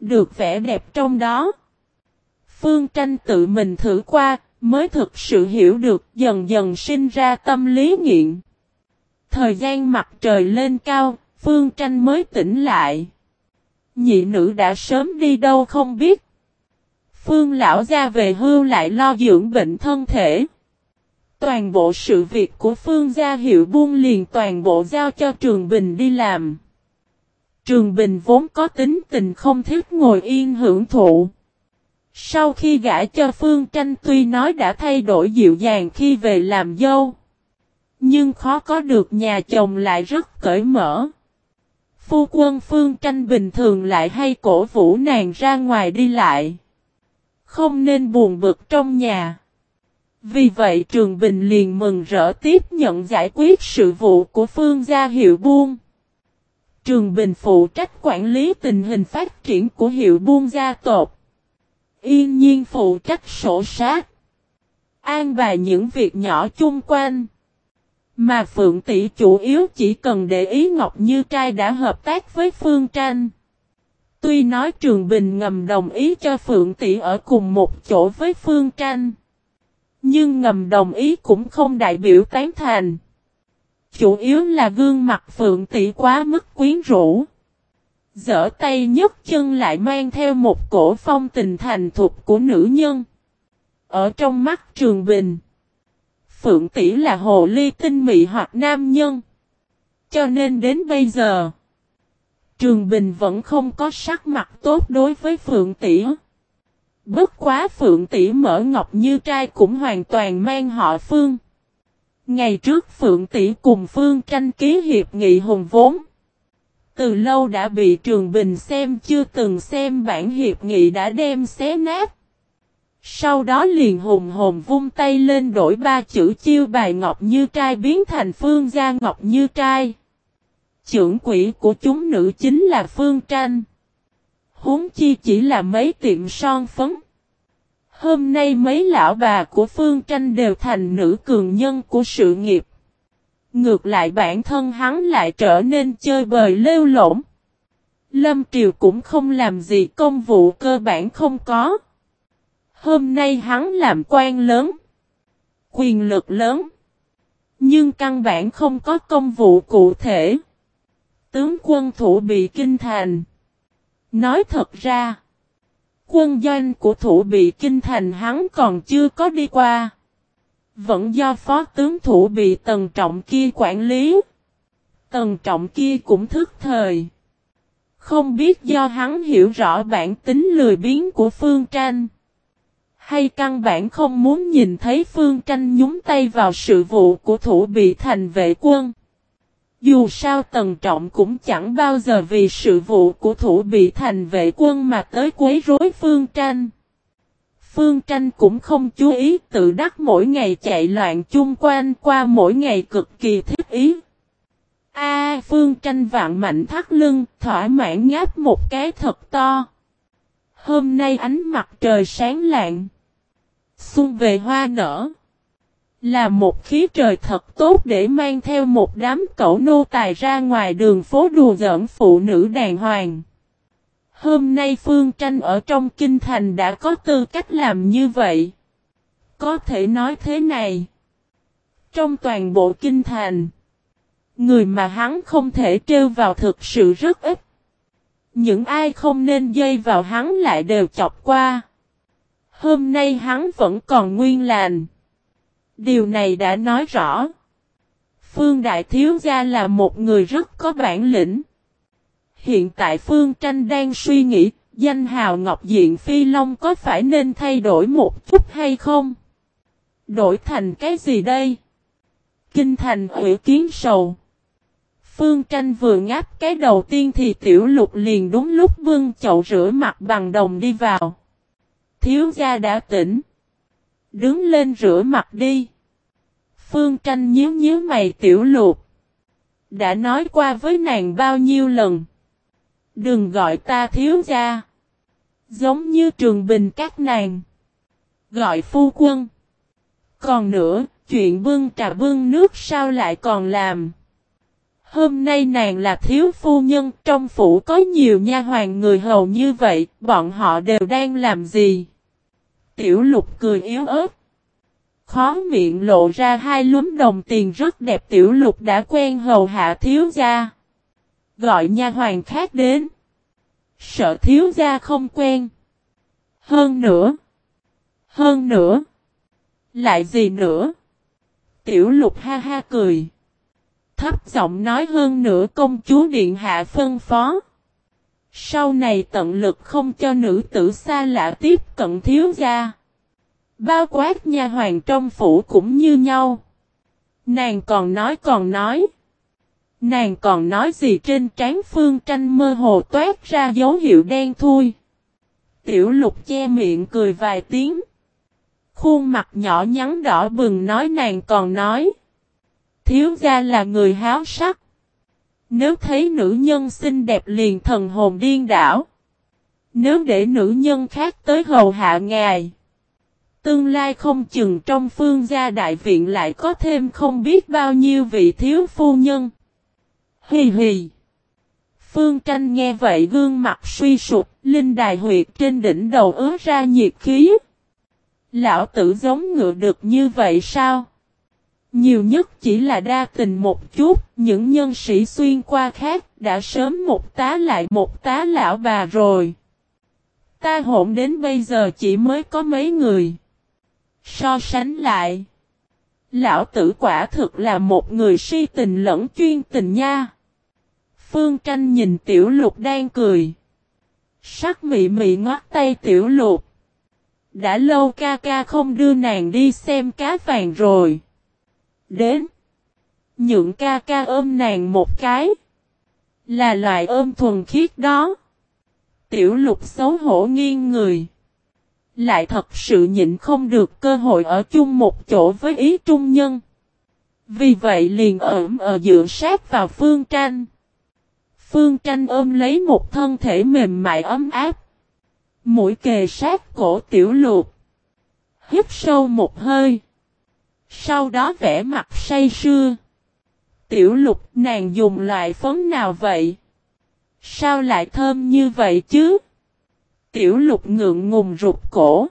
được vẻ đẹp trong đó. Phương Tranh tự mình thử qua, mới thực sự hiểu được, dần dần sinh ra tâm lý nghiện. Thời gian mặt trời lên cao, Phương Tranh mới tỉnh lại. Nhị nữ đã sớm đi đâu không biết. Phương lão gia về hưu lại lo dưỡng bệnh thân thể. Toàn bộ sự việc của Phương gia Hiệu Buôn liền toàn bộ giao cho Trường Bình đi làm. Trường Bình vốn có tính tình không thích ngồi yên hưởng thụ. Sau khi gả cho Phương Tranh tuy nói đã thay đổi dịu dàng khi về làm dâu. Nhưng khó có được nhà chồng lại rất cởi mở. Phu quân Phương Tranh bình thường lại hay cổ vũ nàng ra ngoài đi lại. Không nên buồn bực trong nhà. Vì vậy Trường Bình liền mừng rỡ tiếp nhận giải quyết sự vụ của Phương gia Hiệu Buôn. Trường Bình phụ trách quản lý tình hình phát triển của Hiệu Buôn gia tộc. Yên Nhiên phụ trách sổ sách. An bài những việc nhỏ chung quanh. Mà Phượng Tỷ chủ yếu chỉ cần để ý Ngọc Như Trai đã hợp tác với Phương Tranh. Tuy nói Trường Bình ngầm đồng ý cho Phượng Tỷ ở cùng một chỗ với Phương Tranh. Nhưng ngầm đồng ý cũng không đại biểu tán thành. Chủ yếu là gương mặt Phượng Tỷ quá mức quyến rũ. Giở tay nhấc chân lại mang theo một cổ phong tình thành thục của nữ nhân. Ở trong mắt Trường Bình, Phượng Tỷ là hồ ly tinh mị hoặc nam nhân. Cho nên đến bây giờ, Trường Bình vẫn không có sắc mặt tốt đối với Phượng Tỷ. Bất quá Phượng Tỷ mở Ngọc Như Trai cũng hoàn toàn mang họ Phương. Ngày trước Phượng Tỷ cùng Phương Tranh ký hiệp nghị hùng vốn. Từ lâu đã bị Trường Bình xem chưa từng xem bản hiệp nghị đã đem xé nát. Sau đó liền hùng hồn vung tay lên đổi 3 chữ chiêu bài Ngọc Như Trai biến thành Phương gia Ngọc Như Trai. Trưởng quỹ của chúng nữ chính là Phương Tranh. Huống chi chỉ là mấy tiệm son phấn. Hôm nay mấy lão bà của Phương Tranh đều thành nữ cường nhân của sự nghiệp. Ngược lại bản thân hắn lại trở nên chơi bời lêu lổng. Lâm Triều cũng không làm gì, công vụ cơ bản không có. Hôm nay hắn làm quan lớn, quyền lực lớn, nhưng căn bản không có công vụ cụ thể. Tướng quân Thủ Bị Kinh Thành. Nói thật ra, quân doanh của Thủ Bị Kinh Thành hắn còn chưa có đi qua. Vẫn do phó tướng Thủ Bị Tần Trọng kia quản lý. Tần Trọng kia cũng thức thời. Không biết do hắn hiểu rõ bản tính lười biếng của Phương Tranh, hay căn bản không muốn nhìn thấy Phương Tranh nhúng tay vào sự vụ của Thủ Bị Thành vệ quân. Dù sao Tần Trọng cũng chẳng bao giờ vì sự vụ của Thủ Bị Thành vệ quân mà tới quấy rối Phương Tranh. Phương Tranh cũng không chú ý, tự đắc mỗi ngày chạy loạn chung quanh qua mỗi ngày cực kỳ thích ý. Phương Tranh vạn mạnh thắt lưng, thỏa mãn ngáp một cái thật to. Hôm nay ánh mặt trời sáng lạng. Xuân về hoa nở. Là một khí trời thật tốt để mang theo một đám cẩu nô tài ra ngoài đường phố đùa giỡn phụ nữ đàng hoàng. Hôm nay Phương Tranh ở trong kinh thành đã có tư cách làm như vậy. Có thể nói thế này. Trong toàn bộ kinh thành, người mà hắn không thể trêu vào thực sự rất ít. Những ai không nên dây vào hắn lại đều chọc qua. Hôm nay hắn vẫn còn nguyên lành. Điều này đã nói rõ. Phương Đại Thiếu Gia là một người rất có bản lĩnh. Hiện tại Phương Tranh đang suy nghĩ, danh hào Ngọc Diện Phi Long có phải nên thay đổi một chút hay không? Đổi thành cái gì đây? Kinh thành Ủy Kiến Sầu. Phương Tranh vừa ngáp cái đầu tiên thì Tiểu Lục liền đúng lúc bưng chậu rửa mặt bằng đồng đi vào. Thiếu gia đã tỉnh. Đứng lên rửa mặt đi. Phương Tranh nhíu nhíu mày. Tiểu Lục. Đã nói qua với nàng bao nhiêu lần. Đừng gọi ta thiếu gia. Giống như Trường Bình các nàng. Gọi phu quân. Còn nữa, chuyện bưng trà bưng nước sao lại còn làm. Hôm nay nàng là thiếu phu nhân, trong phủ có nhiều nha hoàn người hầu như vậy, bọn họ đều đang làm gì? Tiểu Lục cười yếu ớt. Khó miệng lộ ra hai lúm đồng tiền rất đẹp. Tiểu Lục đã quen hầu hạ thiếu gia. Gọi nha hoàn khác đến. Sợ thiếu gia không quen. Hơn nữa. Lại gì nữa? Tiểu Lục ha ha cười. Thấp giọng nói hơn nữa công chúa điện hạ phân phó. Sau này tận lực không cho nữ tử xa lạ tiếp cận thiếu gia. Bao quát nha hoàn trong phủ cũng như nhau. Nàng còn nói. Nàng còn nói gì trên trán Phương Tranh mơ hồ toát ra dấu hiệu đen thui. Tiểu Lục che miệng cười vài tiếng. Khuôn mặt nhỏ nhắn đỏ bừng nói nàng còn nói. Thiếu gia là người háo sắc. Nếu thấy nữ nhân xinh đẹp liền thần hồn điên đảo. Nếu để nữ nhân khác tới hầu hạ ngài. Tương lai không chừng trong Phương gia đại viện lại có thêm không biết bao nhiêu vị thiếu phu nhân. Hì hì. Phương Tranh nghe vậy gương mặt suy sụp, linh đài huyệt trên đỉnh đầu ứa ra nhiệt khí. Lão tử giống ngựa được như vậy sao? Nhiều nhất chỉ là đa tình một chút, những nhân sĩ xuyên qua khác đã sớm một tá lại một tá lão bà rồi. Ta hỗn đến bây giờ chỉ mới có mấy người. So sánh lại, lão tử quả thực là một người si tình lẫn chuyên tình nha. Phương Tranh nhìn Tiểu Lục đang cười. Sắc mị mị ngoắt tay Tiểu Lục. Đã lâu ca ca không đưa nàng đi xem cá vàng rồi. Đến. Nhượng ca ca ôm nàng một cái. Là loại ôm thuần khiết đó. Tiểu Lục xấu hổ nghiêng người. Lại thật sự nhịn không được cơ hội ở chung một chỗ với Ý Trung Nhân. Vì vậy liền dựa sát vào Phương Tranh. Phương Tranh ôm lấy một thân thể mềm mại ấm áp. Mũi kề sát cổ Tiểu Lục. Hít sâu một hơi. Sau đó vẽ mặt say sưa. Tiểu Lục, nàng dùng loại phấn nào vậy? Sao lại thơm như vậy chứ? Tiểu Lục ngượng ngùng rụt cổ.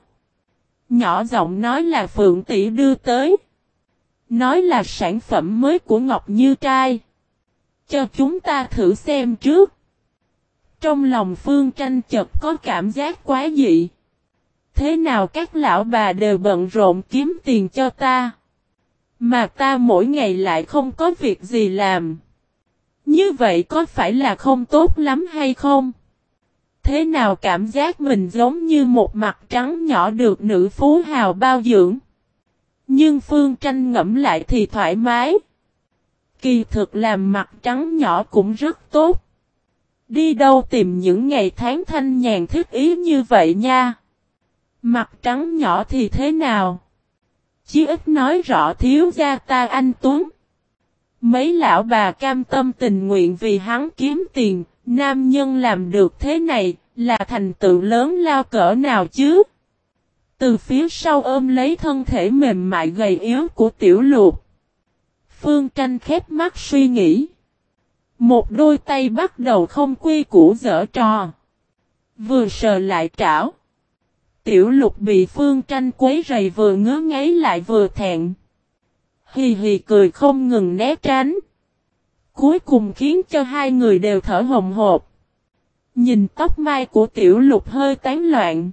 Nhỏ giọng nói là Phượng tỷ đưa tới. Nói là sản phẩm mới của Ngọc Như Trai. Cho chúng ta thử xem trước. Trong lòng Phương Tranh chợt có cảm giác quá dị. Thế nào các lão bà đều bận rộn kiếm tiền cho ta. Mà ta mỗi ngày lại không có việc gì làm. Như vậy có phải là không tốt lắm hay không? Thế nào cảm giác mình giống như một mặt trắng nhỏ được nữ phú hào bao dưỡng. Nhưng Phương Tranh ngẫm lại thì thoải mái. Kỳ thực làm mặt trắng nhỏ cũng rất tốt. Đi đâu tìm những ngày tháng thanh nhàn thích ý như vậy nha. Mặt trắng nhỏ thì thế nào? Chí ít nói rõ thiếu gia ta anh Tuấn. Mấy lão bà cam tâm tình nguyện vì hắn kiếm tiền, nam nhân làm được thế này, là thành tựu lớn lao cỡ nào chứ? Từ phía sau ôm lấy thân thể mềm mại gầy yếu của Tiểu Lục. Phương Tranh khép mắt suy nghĩ. Một đôi tay bắt đầu không quy củ giở trò. Vừa sờ lại trảo. Tiểu Lục bị Phương Tranh quấy rầy vừa ngứa ngáy lại vừa thẹn. Hì hì cười không ngừng né tránh. Cuối cùng khiến cho hai người đều thở hồng hộc. Nhìn tóc mai của Tiểu Lục hơi tán loạn.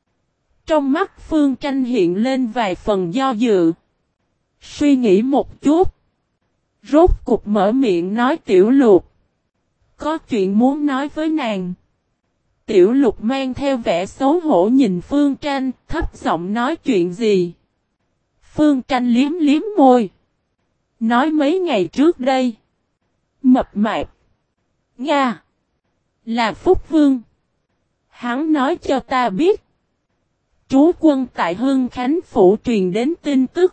Trong mắt Phương Tranh hiện lên vài phần do dự. Suy nghĩ một chút. Rốt cục mở miệng nói Tiểu Lục. Có chuyện muốn nói với nàng. Tiểu Lục mang theo vẻ xấu hổ nhìn Phương Tranh, thấp giọng nói chuyện gì. Phương Tranh liếm liếm môi. Nói mấy ngày trước đây. Mập mạp. Nga. Là Phúc Vương. Hắn nói cho ta biết. Trú quân tại Hưng Khánh Phủ truyền đến tin tức.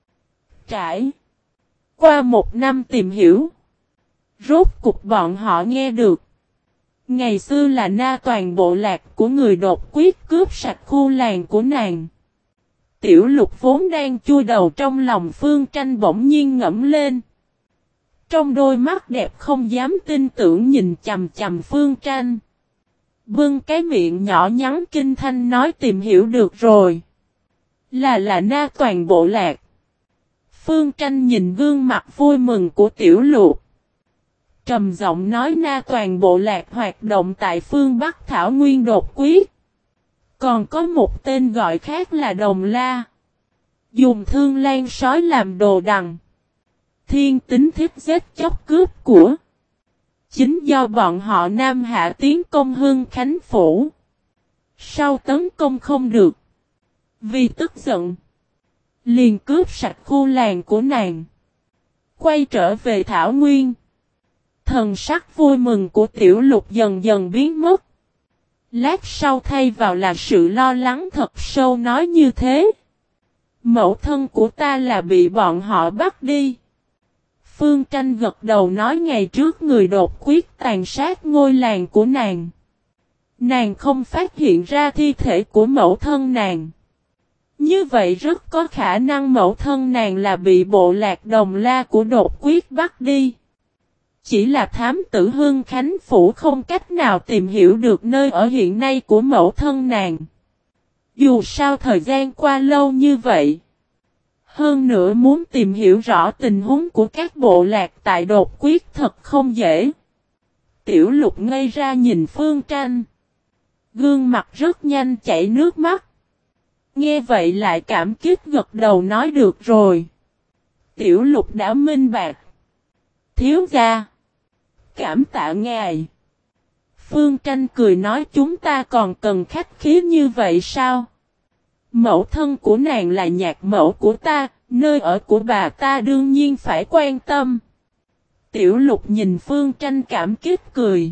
Trải qua một năm tìm hiểu. Rốt cục bọn họ nghe được. Ngày xưa là na toàn bộ lạc của người đột quyết cướp sạch khu làng của nàng. Tiểu Lục vốn đang chui đầu trong lòng Phương Tranh bỗng nhiên ngẫm lên. Trong đôi mắt đẹp không dám tin tưởng nhìn chằm chằm Phương Tranh. Bưng cái miệng nhỏ nhắn kinh thanh nói tìm hiểu được rồi. Là Na Toàn bộ lạc. Phương Tranh nhìn gương mặt vui mừng của Tiểu Lục. Trầm giọng nói Na Toàn bộ lạc hoạt động tại phương Bắc Thảo Nguyên đột quyết. Còn có một tên gọi khác là Đồng La. Dùng thương lan sói làm đồ đằng. Thiên tính thích giết chóc cướp của. Chính do bọn họ Nam Hạ tiến công Hưng Khánh Phủ. Sau tấn công không được. Vì tức giận. Liền cướp sạch khu làng của nàng. Quay trở về Thảo Nguyên. Thần sắc vui mừng của Tiểu Lục dần dần biến mất. Lát sau thay vào là sự lo lắng thật sâu nói như thế. Mẫu thân của ta là bị bọn họ bắt đi. Phương Tranh gật đầu nói ngày trước người đột quyết tàn sát ngôi làng của nàng. Nàng không phát hiện ra thi thể của mẫu thân nàng. Như vậy rất có khả năng mẫu thân nàng là bị bộ lạc Đồng La của đột quyết bắt đi. Chỉ là thám tử Hưng Khánh Phủ không cách nào tìm hiểu được nơi ở hiện nay của mẫu thân nàng. Dù sao thời gian qua lâu như vậy. Hơn nữa muốn tìm hiểu rõ tình huống của các bộ lạc tại đột quyết thật không dễ. Tiểu Lục ngây ra nhìn Phương Tranh. Gương mặt rất nhanh chảy nước mắt. Nghe vậy lại cảm kích gật đầu nói được rồi. Tiểu Lục đã minh bạch. Thiếu gia. Cảm tạ ngài. Phương Tranh cười nói chúng ta còn cần khách khí như vậy sao? Mẫu thân của nàng là nhạc mẫu của ta, nơi ở của bà ta đương nhiên phải quan tâm. Tiểu Lục nhìn Phương Tranh cảm kích cười.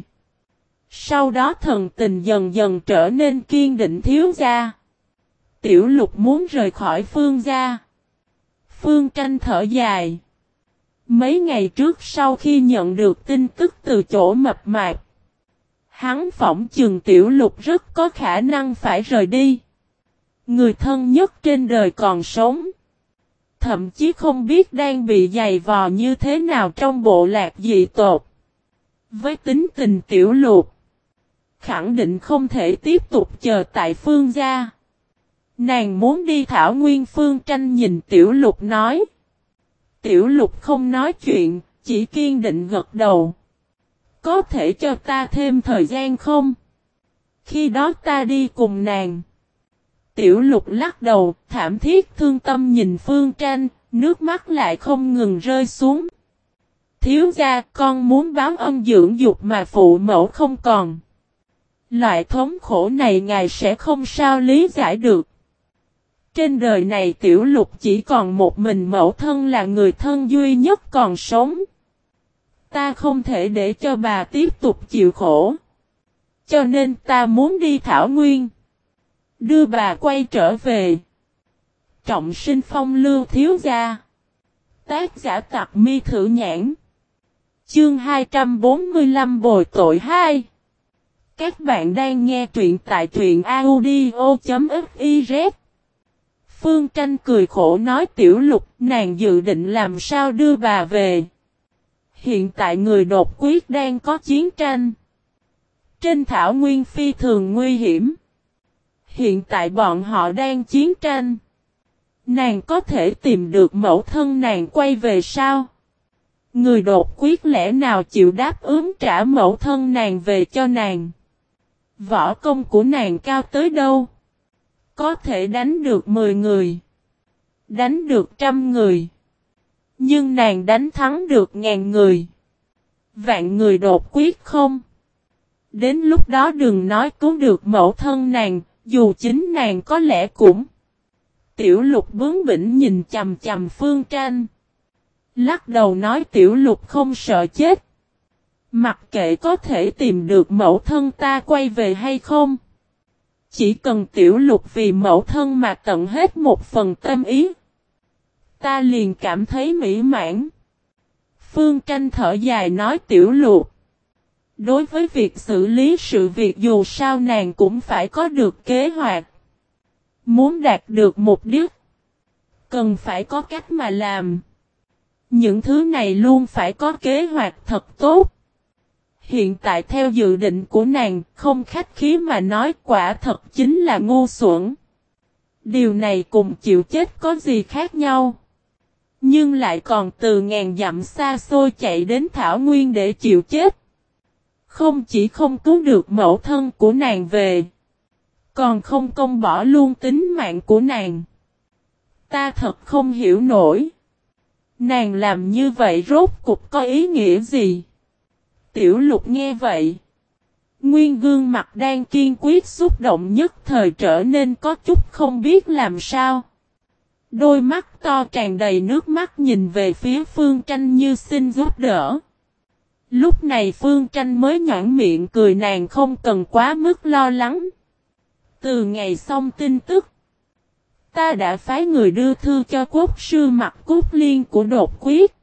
Sau đó thần tình dần dần trở nên kiên định thiếu gia. Tiểu Lục muốn rời khỏi Phương gia. Phương Tranh thở dài. Mấy ngày trước sau khi nhận được tin tức từ chỗ mập mạp, hắn phỏng chừng Tiểu Lục rất có khả năng phải rời đi. Người thân nhất trên đời còn sống. Thậm chí không biết đang bị giày vò như thế nào trong bộ lạc dị tộc. Với tính tình Tiểu Lục, khẳng định không thể tiếp tục chờ tại Phương gia. Nàng muốn đi Thảo Nguyên. Phương Tranh nhìn Tiểu Lục nói. Tiểu Lục không nói chuyện, chỉ kiên định gật đầu. Có thể cho ta thêm thời gian không? Khi đó ta đi cùng nàng. Tiểu Lục lắc đầu, thảm thiết thương tâm nhìn Phương Tranh, nước mắt lại không ngừng rơi xuống. Thiếu gia, con muốn báo ân dưỡng dục mà phụ mẫu không còn. Loại thống khổ này ngài sẽ không sao lý giải được. Trên đời này Tiểu Lục chỉ còn một mình mẫu thân là người thân duy nhất còn sống. Ta không thể để cho bà tiếp tục chịu khổ. Cho nên ta muốn đi Thảo Nguyên. Đưa bà quay trở về. Trọng sinh phong lưu thiếu gia. Tác giả Tặc Mi Thử Nhãn. Chương 245 bồi tội 2. Các bạn đang nghe truyện tại truyện audio.fiz. Phương Tranh cười khổ nói Tiểu Lục, nàng dự định làm sao đưa bà về. Hiện tại người đột quyết đang có chiến tranh. Trên Thảo Nguyên phi thường nguy hiểm. Hiện tại bọn họ đang chiến tranh. Nàng có thể tìm được mẫu thân nàng quay về sao? Người đột quyết lẽ nào chịu đáp ứng trả mẫu thân nàng về cho nàng? Võ công của nàng cao tới đâu? Có thể đánh được 10 người. Đánh được 100 người. Nhưng nàng đánh thắng được 1000 người. Vạn người đột quyết không? Đến lúc đó đừng nói cứu được mẫu thân nàng, dù chính nàng có lẽ cũng. Tiểu Lục bướng bỉnh nhìn chằm chằm Phương Tranh. Lắc đầu nói Tiểu Lục không sợ chết. Mặc kệ có thể tìm được mẫu thân ta quay về hay không. Chỉ cần Tiểu Lục vì mẫu thân mà tận hết một phần tâm ý. Ta liền cảm thấy mỹ mãn. Phương Tranh thở dài nói Tiểu Lục. Đối với việc xử lý sự việc dù sao nàng cũng phải có được kế hoạch. Muốn đạt được mục đích. Cần phải có cách mà làm. Những thứ này luôn phải có kế hoạch thật tốt. Hiện tại theo dự định của nàng, không khách khí mà nói quả thật chính là ngu xuẩn. Điều này cùng chịu chết có gì khác nhau. Nhưng lại còn từ ngàn dặm xa xôi chạy đến Thảo Nguyên để chịu chết. Không chỉ không cứu được mẫu thân của nàng về, còn không công bỏ luôn tính mạng của nàng. Ta thật không hiểu nổi. Nàng làm như vậy rốt cục có ý nghĩa gì? Tiểu Lục nghe vậy. Nguyên gương mặt đang kiên quyết xúc động nhất thời trở nên có chút không biết làm sao. Đôi mắt to tràn đầy nước mắt nhìn về phía Phương Tranh như xin giúp đỡ. Lúc này Phương Tranh mới nhoẻn miệng cười, nàng không cần quá mức lo lắng. Từ ngày xong tin tức, ta đã phái người đưa thư cho quốc sư Mặc Cốt Liên của Đột Quyết.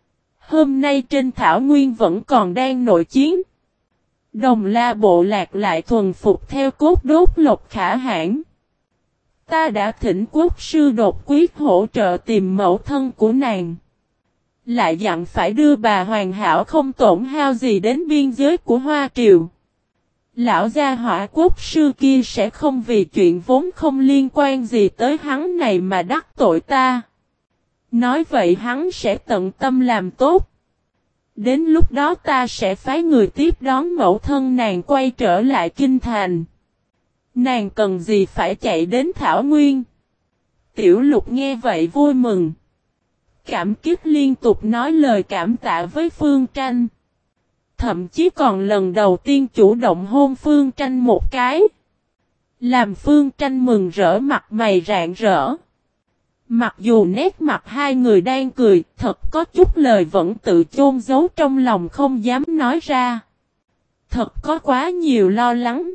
Hôm nay trên Thảo Nguyên vẫn còn đang nội chiến. Đồng La bộ lạc lại thuần phục theo cốt đốt Lộc Khả Hãn. Ta đã thỉnh quốc sư Đột Quyết hỗ trợ tìm mẫu thân của nàng. Lại dặn phải đưa bà hoàn hảo không tổn hao gì đến biên giới của Hoa Triều. Lão gia hỏa quốc sư kia sẽ không vì chuyện vốn không liên quan gì tới hắn này mà đắc tội ta. Nói vậy hắn sẽ tận tâm làm tốt. Đến lúc đó ta sẽ phái người tiếp đón mẫu thân nàng quay trở lại kinh thành. Nàng cần gì phải chạy đến Thảo Nguyên? Tiểu Lục nghe vậy vui mừng. Cảm kích liên tục nói lời cảm tạ với Phương Tranh. Thậm chí còn lần đầu tiên chủ động hôn Phương Tranh một cái. Làm Phương Tranh mừng rỡ mặt mày rạng rỡ. Mặc dù nét mặt hai người đang cười, thật có chút lời vẫn tự chôn giấu trong lòng không dám nói ra. Thật có quá nhiều lo lắng.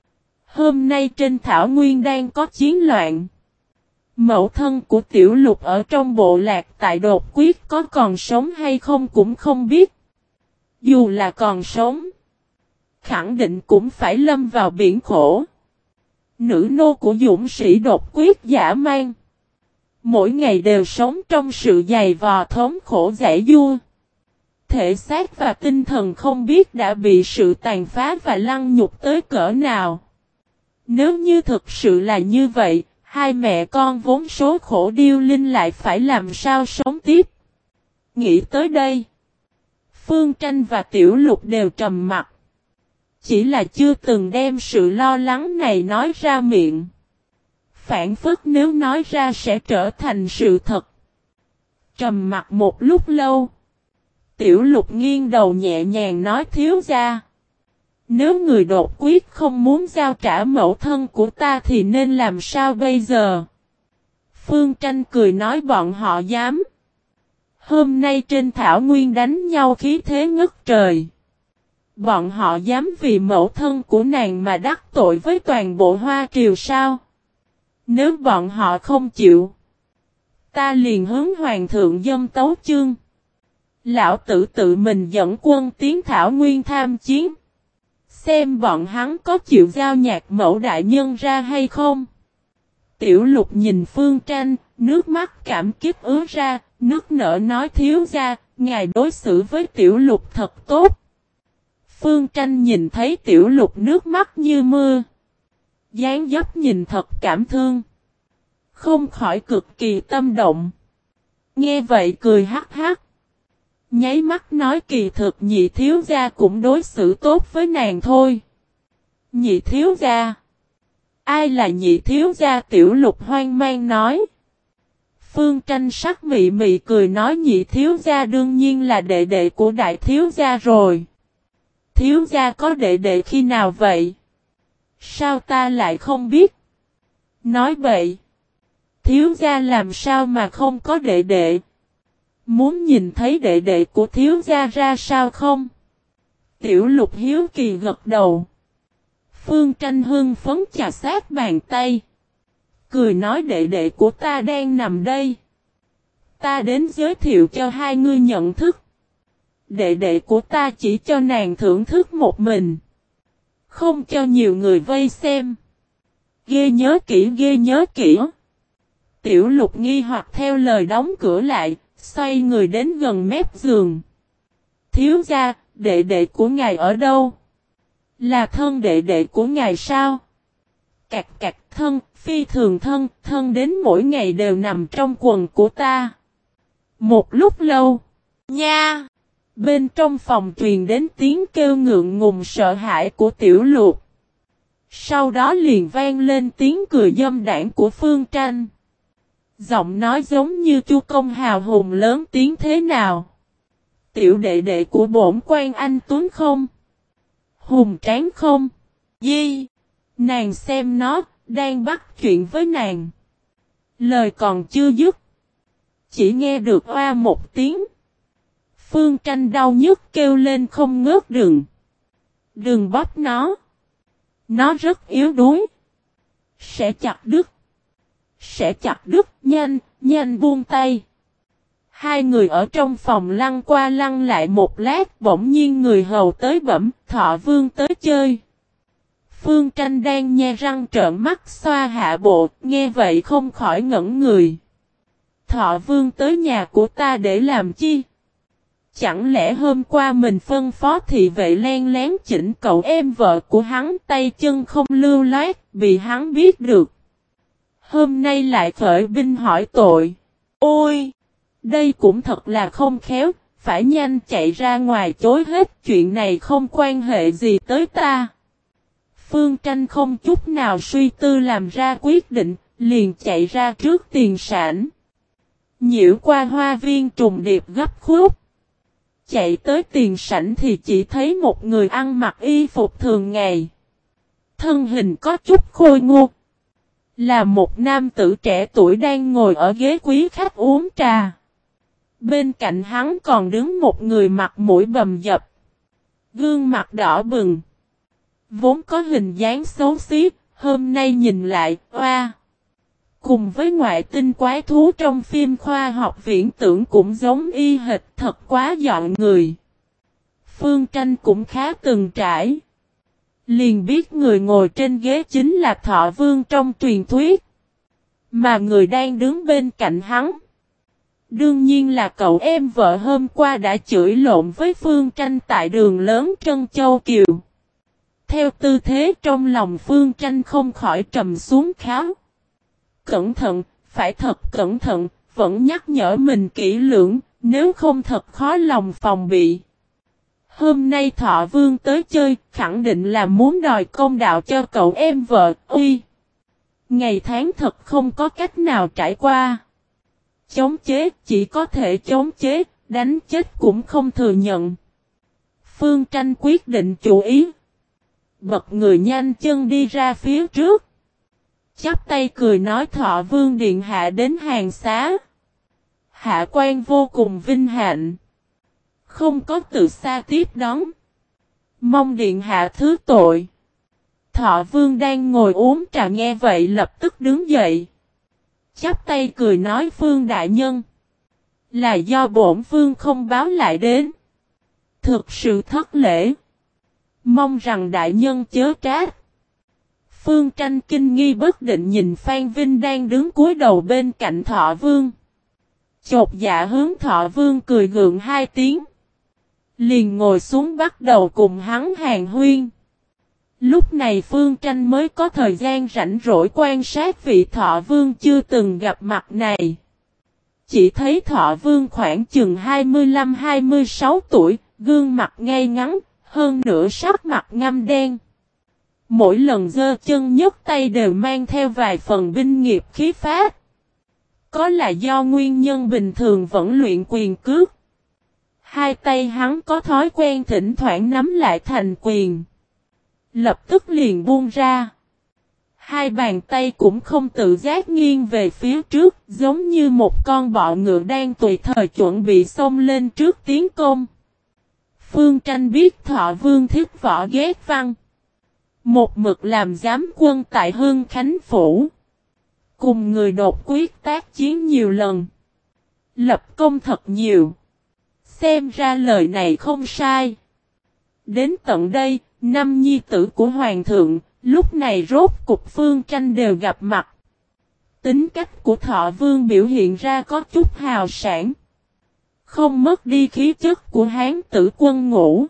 Hôm nay trên Thảo Nguyên đang có chiến loạn. Mẫu thân của Tiểu Lục ở trong bộ lạc tại Đột Quyết có còn sống hay không cũng không biết. Dù là còn sống, khẳng định cũng phải lâm vào biển khổ. Nữ nô của dũng sĩ Đột Quyết dã man. Mỗi ngày đều sống trong sự dày vò thống khổ dãi dua. Thể xác và tinh thần không biết đã bị sự tàn phá và lăng nhục tới cỡ nào. Nếu như thực sự là như vậy, hai mẹ con vốn số khổ điêu linh lại phải làm sao sống tiếp. Nghĩ tới đây, Phương Tranh và Tiểu Lục đều trầm mặt. Chỉ là chưa từng đem sự lo lắng này nói ra miệng. Phản phất nếu nói ra sẽ trở thành sự thật. Trầm mặt một lúc lâu. Tiểu Lục nghiêng đầu nhẹ nhàng nói, thiếu gia. Nếu người Đột Quyết không muốn giao trả mẫu thân của ta thì nên làm sao bây giờ? Phương Tranh cười nói, bọn họ dám. Hôm nay trên Thảo Nguyên đánh nhau khí thế ngất trời. Bọn họ dám vì mẫu thân của nàng mà đắc tội với toàn bộ Hoa Triều sao? Nếu bọn họ không chịu, ta liền hướng hoàng thượng dâng tấu chương. Lão tử tự mình dẫn quân tiến Thảo Nguyên tham chiến. Xem bọn hắn có chịu giao Nhạc Mẫu đại nhân ra hay không. Tiểu Lục nhìn Phương Tranh, nước mắt cảm kích ứa ra, nước nở nói, thiếu gia, ngài đối xử với Tiểu Lục thật tốt. Phương Tranh nhìn thấy Tiểu Lục nước mắt như mưa. Dáng dấp nhìn thật cảm thương. Không khỏi cực kỳ tâm động. Nghe vậy cười hắc hắc. Nháy mắt nói, kỳ thực nhị thiếu gia cũng đối xử tốt với nàng thôi. Nhị thiếu gia? Ai là nhị thiếu gia? Tiểu Lục hoang mang nói. Phương Tranh sắc mị mị cười nói, nhị thiếu gia đương nhiên là đệ đệ của đại thiếu gia rồi. Thiếu gia có đệ đệ khi nào vậy? Sao ta lại không biết? Nói vậy. Thiếu gia làm sao mà không có đệ đệ? Muốn nhìn thấy đệ đệ của thiếu gia ra sao không? Tiểu Lục hiếu kỳ gật đầu. Phương Tranh hưng phấn chà sát bàn tay. Cười nói, đệ đệ của ta đang nằm đây. Ta đến giới thiệu cho hai ngươi nhận thức. Đệ đệ của ta chỉ cho nàng thưởng thức một mình. Không cho nhiều người vây xem. Ghê nhớ kỹ, ghê nhớ kỹ. Tiểu Lục nghi hoặc theo lời đóng cửa lại, xoay người đến gần mép giường. Thiếu gia, đệ đệ của ngài ở đâu? Là thân đệ đệ của ngài sao? Cạc cạc thân, phi thường thân, thân đến mỗi ngày đều nằm trong quần của ta. Một lúc lâu, nha! Bên trong phòng truyền đến tiếng kêu ngượng ngùng sợ hãi của Tiểu Lục. Sau đó liền vang lên tiếng cười dâm đãng của Phương Tranh. Giọng nói giống như Chu Công hào hùng lớn tiếng thế nào? Tiểu đệ đệ của bổn quan anh Tuấn không? Hùng tráng không? Di! Nàng xem nó, đang bắt chuyện với nàng. Lời còn chưa dứt. Chỉ nghe được oa một tiếng. Phương Tranh đau nhức kêu lên không ngớt đừng. Đừng bóp nó. Nó rất yếu đuối. Sẽ chặt đứt. Sẽ chặt đứt, nhanh, nhanh buông tay. Hai người ở trong phòng lăn qua lăn lại một lát, bỗng nhiên người hầu tới bẩm, Thọ Vương tới chơi. Phương Tranh đang nhe răng trợn mắt xoa hạ bộ, nghe vậy không khỏi ngẩn người. Thọ Vương tới nhà của ta để làm chi? Chẳng lẽ hôm qua mình phân phó thị vệ len lén chỉnh cậu em vợ của hắn tay chân không lưu loát, bị hắn biết được. Hôm nay lại khởi binh hỏi tội. Ôi! Đây cũng thật là không khéo, phải nhanh chạy ra ngoài chối hết, chuyện này không quan hệ gì tới ta. Phương Tranh không chút nào suy tư làm ra quyết định, liền chạy ra trước tiền sảnh. Nhiễu qua hoa viên trùng điệp gấp khúc. Chạy tới tiền sảnh thì chỉ thấy một người ăn mặc y phục thường ngày. Thân hình có chút khôi ngô. Là một nam tử trẻ tuổi đang ngồi ở ghế quý khách uống trà. Bên cạnh hắn còn đứng một người mặt mũi bầm dập. Gương mặt đỏ bừng. Vốn có hình dáng xấu xí, hôm nay nhìn lại, oa. Cùng với ngoại tinh quái thú trong phim khoa học viễn tưởng cũng giống y hệt, thật quá dọn người. Phương Tranh cũng khá từng trải. Liền biết người ngồi trên ghế chính là Thọ Vương trong truyền thuyết. Mà người đang đứng bên cạnh hắn. Đương nhiên là cậu em vợ hôm qua đã chửi lộn với Phương Tranh tại đường lớn Trân Châu Kiều. Theo tư thế trong lòng Phương Tranh không khỏi trầm xuống kháo. Cẩn thận, phải thật cẩn thận, vẫn nhắc nhở mình kỹ lưỡng, nếu không thật khó lòng phòng bị. Hôm nay Thọ Vương tới chơi, khẳng định là muốn đòi công đạo cho cậu em vợ, uy. Ngày tháng thật không có cách nào trải qua. Chống chế, chỉ có thể chống chế, đánh chết cũng không thừa nhận. Phương Tranh quyết định chủ ý. Bật người nhanh chân đi ra phía trước. Chắp tay cười nói Thọ Vương điện hạ đến hàng xá. Hạ quan vô cùng vinh hạnh. Không có từ xa tiếp đón. Mong điện hạ thứ tội. Thọ Vương đang ngồi uống trà nghe vậy lập tức đứng dậy. Chắp tay cười nói Phương đại nhân. Là do bổn vương không báo lại đến. Thực sự thất lễ. Mong rằng đại nhân chớ trách. Phương Tranh kinh nghi bất định nhìn Phan Vinh đang đứng cúi đầu bên cạnh Thọ Vương. Chột dạ hướng Thọ Vương cười gượng hai tiếng. Liền ngồi xuống bắt đầu cùng hắn hàn huyên. Lúc này Phương Tranh mới có thời gian rảnh rỗi quan sát vị Thọ Vương chưa từng gặp mặt này. Chỉ thấy Thọ Vương khoảng chừng 25-26 tuổi, gương mặt ngay ngắn, hơn nữa sắc mặt ngăm đen. Mỗi lần giơ chân nhấc tay đều mang theo vài phần binh nghiệp khí phách. Có là do nguyên nhân bình thường vẫn luyện quyền cước. Hai tay hắn có thói quen thỉnh thoảng nắm lại thành quyền. Lập tức liền buông ra. Hai bàn tay cũng không tự giác nghiêng về phía trước, giống như một con bọ ngựa đang tùy thời chuẩn bị xông lên trước tiến công. Phương Tranh biết Thọ Vương thích võ ghét văn. Một mực làm giám quân tại Hưng Khánh Phủ. Cùng người đột quyết tác chiến nhiều lần. Lập công thật nhiều. Xem ra lời này không sai. Đến tận đây, năm nhi tử của Hoàng thượng, lúc này rốt cục Phương Tranh đều gặp mặt. Tính cách của Thọ Vương biểu hiện ra có chút hào sảng. Không mất đi khí chất của hán tử quân ngũ.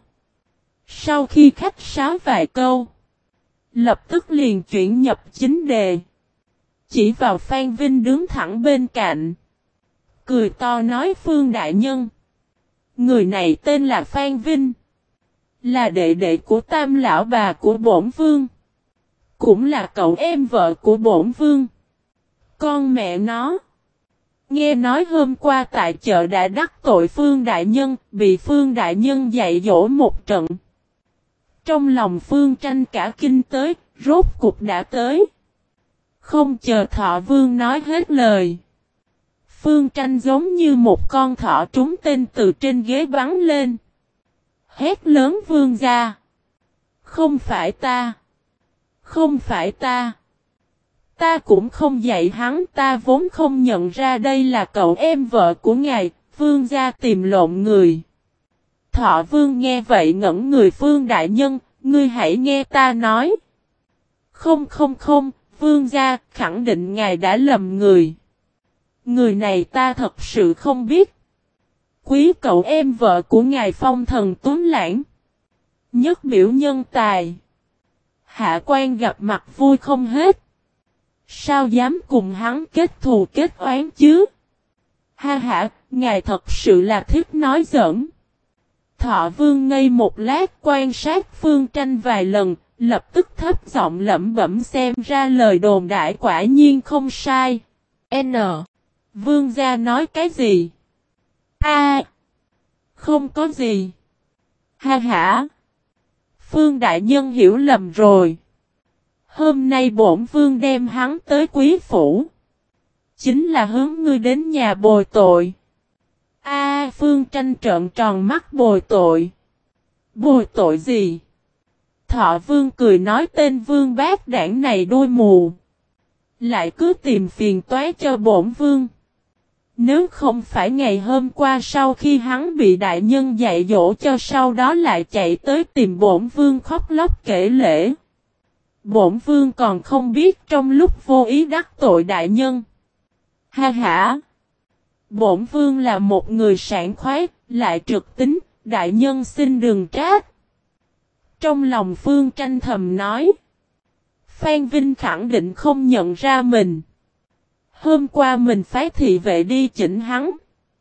Sau khi khách sáo vài câu, lập tức liền chuyển nhập chính đề. Chỉ vào Phan Vinh đứng thẳng bên cạnh. Cười to nói: Phương đại nhân. Người này tên là Phan Vinh. Là đệ đệ của Tam lão bà của bổn vương. Cũng là cậu em vợ của bổn vương. Con mẹ nó. Nghe nói hôm qua tại chợ đã đắc tội Phương đại nhân, bị Phương đại nhân dạy dỗ một trận. Trong lòng Phương Tranh cả kinh tới, rốt cục đã tới. Không chờ Thọ Vương nói hết lời. Phương Tranh giống như một con thỏ trúng tên từ trên ghế bắn lên. Hét lớn: Vương gia. Không phải ta. Không phải ta. Ta cũng không dạy hắn, ta vốn không nhận ra đây là cậu em vợ của ngài, vương gia tìm lộn người. Thọ Vương nghe vậy ngẩn người: Phương đại nhân, ngươi hãy nghe ta nói. Không, vương gia, khẳng định ngài đã lầm người. Người này ta thật sự không biết. Quý cậu em vợ của ngài phong thần tuấn lãng. Nhất biểu nhân tài. Hạ quan gặp mặt vui không hết. Sao dám cùng hắn kết thù kết oán chứ? Ha ha, ngài thật sự là thích nói giỡn. Thọ Vương ngây một lát quan sát Phương Tranh vài lần, lập tức thấp giọng lẩm bẩm: xem ra lời đồn đại quả nhiên không sai. N. Vương gia nói cái gì? A. Không có gì. Ha ha. Phương đại nhân hiểu lầm rồi. Hôm nay bổn vương đem hắn tới quý phủ. Chính là hướng ngươi đến nhà bồi tội. Phương Tranh trợn tròn mắt: bồi tội? Bồi tội gì? Thọ Vương cười nói: tên vương bát đảng này đôi mù. Lại cứ tìm phiền toái cho bổn vương. Nếu không phải ngày hôm qua sau khi hắn bị đại nhân dạy dỗ cho sau đó lại chạy tới tìm bổn vương khóc lóc kể lể. Bổn vương còn không biết trong lúc vô ý đắc tội đại nhân. Ha ha. Bổn vương là một người sảng khoái, lại trực tính, đại nhân xin đừng trách. Trong lòng Phương Tranh thầm nói. Phan Vinh khẳng định không nhận ra mình. Hôm qua mình phái thị vệ đi chỉnh hắn.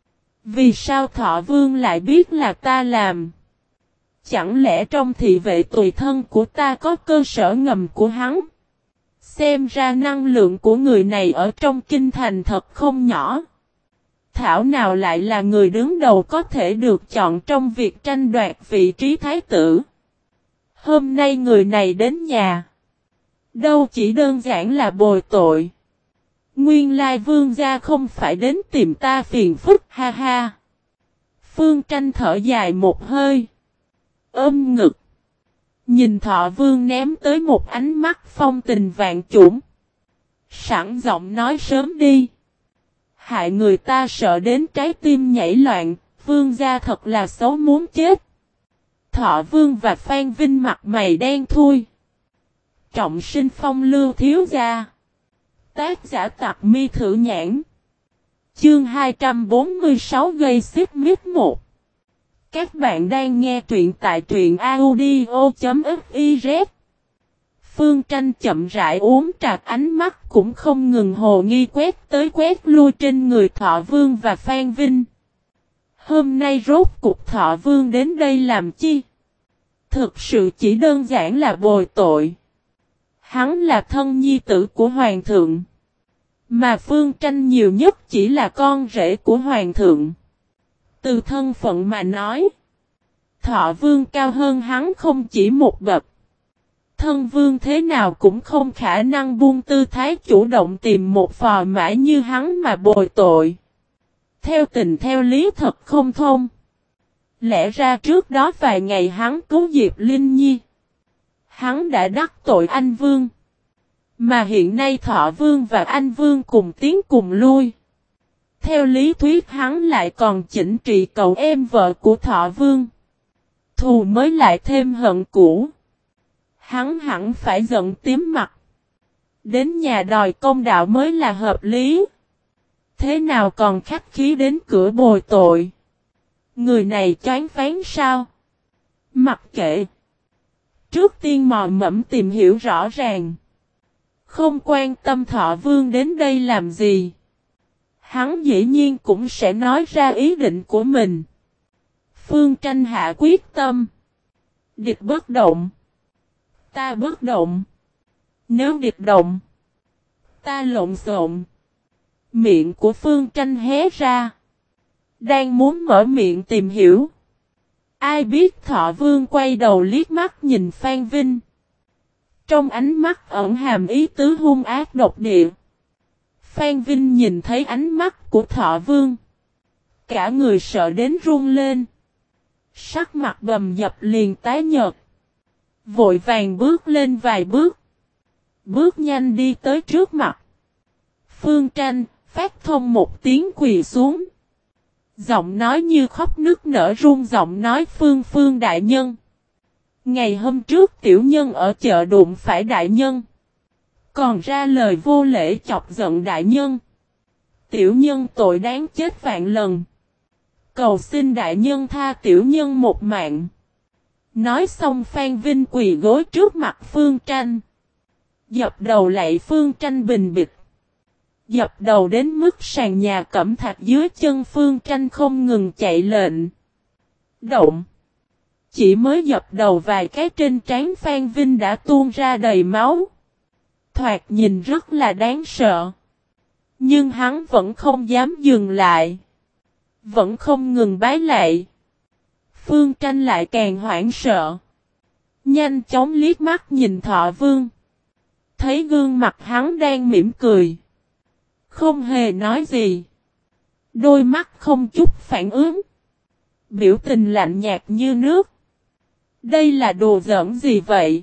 Vì sao Thọ Vương lại biết là ta làm? Chẳng lẽ trong thị vệ tùy thân của ta có cơ sở ngầm của hắn? Xem ra năng lượng của người này ở trong kinh thành thật không nhỏ. Thảo nào lại là người đứng đầu có thể được chọn trong việc tranh đoạt vị trí thái tử. Hôm nay người này đến nhà. Đâu chỉ đơn giản là bồi tội. Nguyên lai vương gia không phải đến tìm ta phiền phức, ha ha. Phương Tranh thở dài một hơi. Ôm ngực. Nhìn Thọ Vương ném tới một ánh mắt phong tình vạn chủng. Sẵn giọng nói: sớm đi. Hại người ta sợ đến trái tim nhảy loạn, vương gia thật là xấu muốn chết. Thọ Vương và Phan Vinh mặt mày đen thui. Trọng sinh phong lưu thiếu gia. Tác giả Tặc Mi Thử Nhãn. Chương 246 gây xích mít 1. Các bạn đang nghe truyện tại truyện audio.fiz. Phương Tranh chậm rãi uống trà, ánh mắt cũng không ngừng hồ nghi quét tới quét lui trên người Thọ Vương và Phan Vinh. Hôm nay rốt cuộc Thọ Vương đến đây làm chi? Thực sự chỉ đơn giản là bồi tội. Hắn là thân nhi tử của Hoàng thượng. Mà Phương Tranh nhiều nhất chỉ là con rể của Hoàng thượng. Từ thân phận mà nói, Thọ Vương cao hơn hắn không chỉ một bậc. Thân vương thế nào cũng không khả năng buông tư thái chủ động tìm một phò mã như hắn mà bồi tội. Theo tình theo lý thật không thông. Lẽ ra trước đó vài ngày hắn cứu Diệp Linh Nhi. Hắn đã đắc tội anh vương. Mà hiện nay Thọ Vương và anh vương cùng tiến cùng lui. Theo lý thuyết hắn lại còn chỉnh trị cậu em vợ của Thọ Vương. Thù mới lại thêm hận cũ. Hắn hẳn phải giận tím mặt. Đến nhà đòi công đạo mới là hợp lý. Thế nào còn khách khí đến cửa bồi tội. Người này choáng váng sao? Mặc kệ. Trước tiên mò mẫm tìm hiểu rõ ràng. Không quan tâm Thọ Vương đến đây làm gì. Hắn dĩ nhiên cũng sẽ nói ra ý định của mình. Phương Tranh hạ quyết tâm. Địch bất động. Ta bất động. Nếu địch động. Ta lộn xộn. Miệng của Phương Tranh hé ra. Đang muốn mở miệng tìm hiểu. Ai biết Thọ Vương quay đầu liếc mắt nhìn Phan Vinh. Trong ánh mắt ẩn hàm ý tứ hung ác độc địa. Phan Vinh nhìn thấy ánh mắt của Thọ Vương. Cả người sợ đến run lên. Sắc mặt bầm dập liền tái nhợt. Vội vàng bước lên vài bước. Bước nhanh đi tới trước mặt. Phương Tranh phát thông một tiếng quỳ xuống. Giọng nói như khóc nức nở run giọng nói Phương đại nhân. Ngày hôm trước tiểu nhân ở chợ đụng phải đại nhân. Còn ra lời vô lễ chọc giận đại nhân. Tiểu nhân tội đáng chết vạn lần. Cầu xin đại nhân tha tiểu nhân một mạng. Nói xong Phan Vinh quỳ gối trước mặt Phương Tranh. Dập đầu lạy Phương Tranh bình bịch. Dập đầu đến mức sàn nhà cẩm thạch dưới chân Phương Tranh không ngừng chạy lệnh. Động. Chỉ mới dập đầu vài cái trên trán Phan Vinh đã tuôn ra đầy máu. Thoạt nhìn rất là đáng sợ. Nhưng hắn vẫn không dám dừng lại. Vẫn không ngừng bái lạy. Phương Tranh lại càng hoảng sợ. Nhanh chóng liếc mắt nhìn Thọ Vương. Thấy gương mặt hắn đang mỉm cười. Không hề nói gì. Đôi mắt không chút phản ứng. Biểu tình lạnh nhạt như nước. Đây là đồ giỡn gì vậy?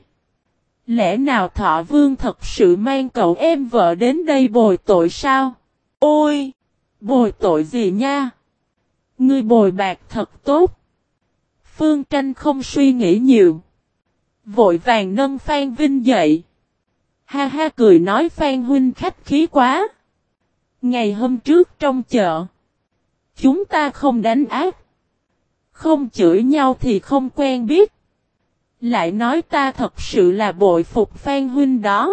Lẽ nào Thọ Vương thật sự mang cậu em vợ đến đây bồi tội sao? Ôi! Bồi tội gì nha? Ngươi bồi bạc thật tốt. Phương Tranh không suy nghĩ nhiều. Vội vàng nâng Phan Vinh dậy. Ha ha cười nói Phan huynh khách khí quá. Ngày hôm trước trong chợ. Chúng ta không đánh ác. Không chửi nhau thì không quen biết. Lại nói ta thật sự là bội phục Phan huynh đó.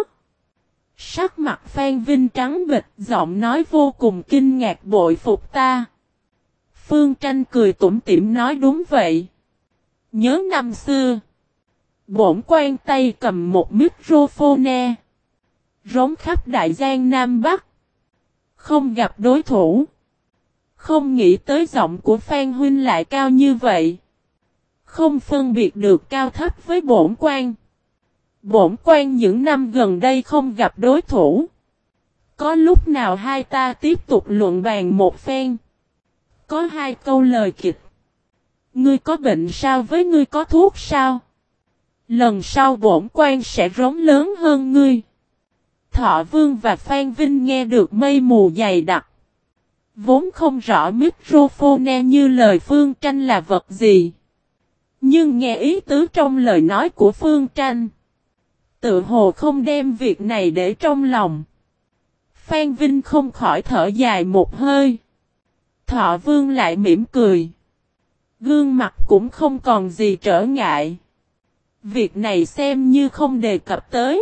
Sắc mặt Phan Vinh trắng bệch, giọng nói vô cùng kinh ngạc bội phục ta. Phương Tranh cười tủm tỉm nói đúng vậy. Nhớ năm xưa. Bổn quan tay cầm một microphone. Rống khắp đại giang Nam Bắc. Không gặp đối thủ. Không nghĩ tới giọng của Phan huynh lại cao như vậy. Không phân biệt được cao thấp với bổn quan. Bổn quan những năm gần đây không gặp đối thủ. Có lúc nào hai ta tiếp tục luận bàn một phen. Có hai câu lời kịch. Ngươi có bệnh sao với ngươi có thuốc sao? Lần sau bổn quan sẽ rống lớn hơn ngươi. Thọ Vương và Phan Vinh nghe được mây mù dày đặc. Vốn không rõ microphone như lời Phương Tranh là vật gì. Nhưng nghe ý tứ trong lời nói của Phương Tranh. Tự hồ không đem việc này để trong lòng. Phan Vinh không khỏi thở dài một hơi. Thọ Vương lại mỉm cười. Gương mặt cũng không còn gì trở ngại. Việc này xem như không đề cập tới.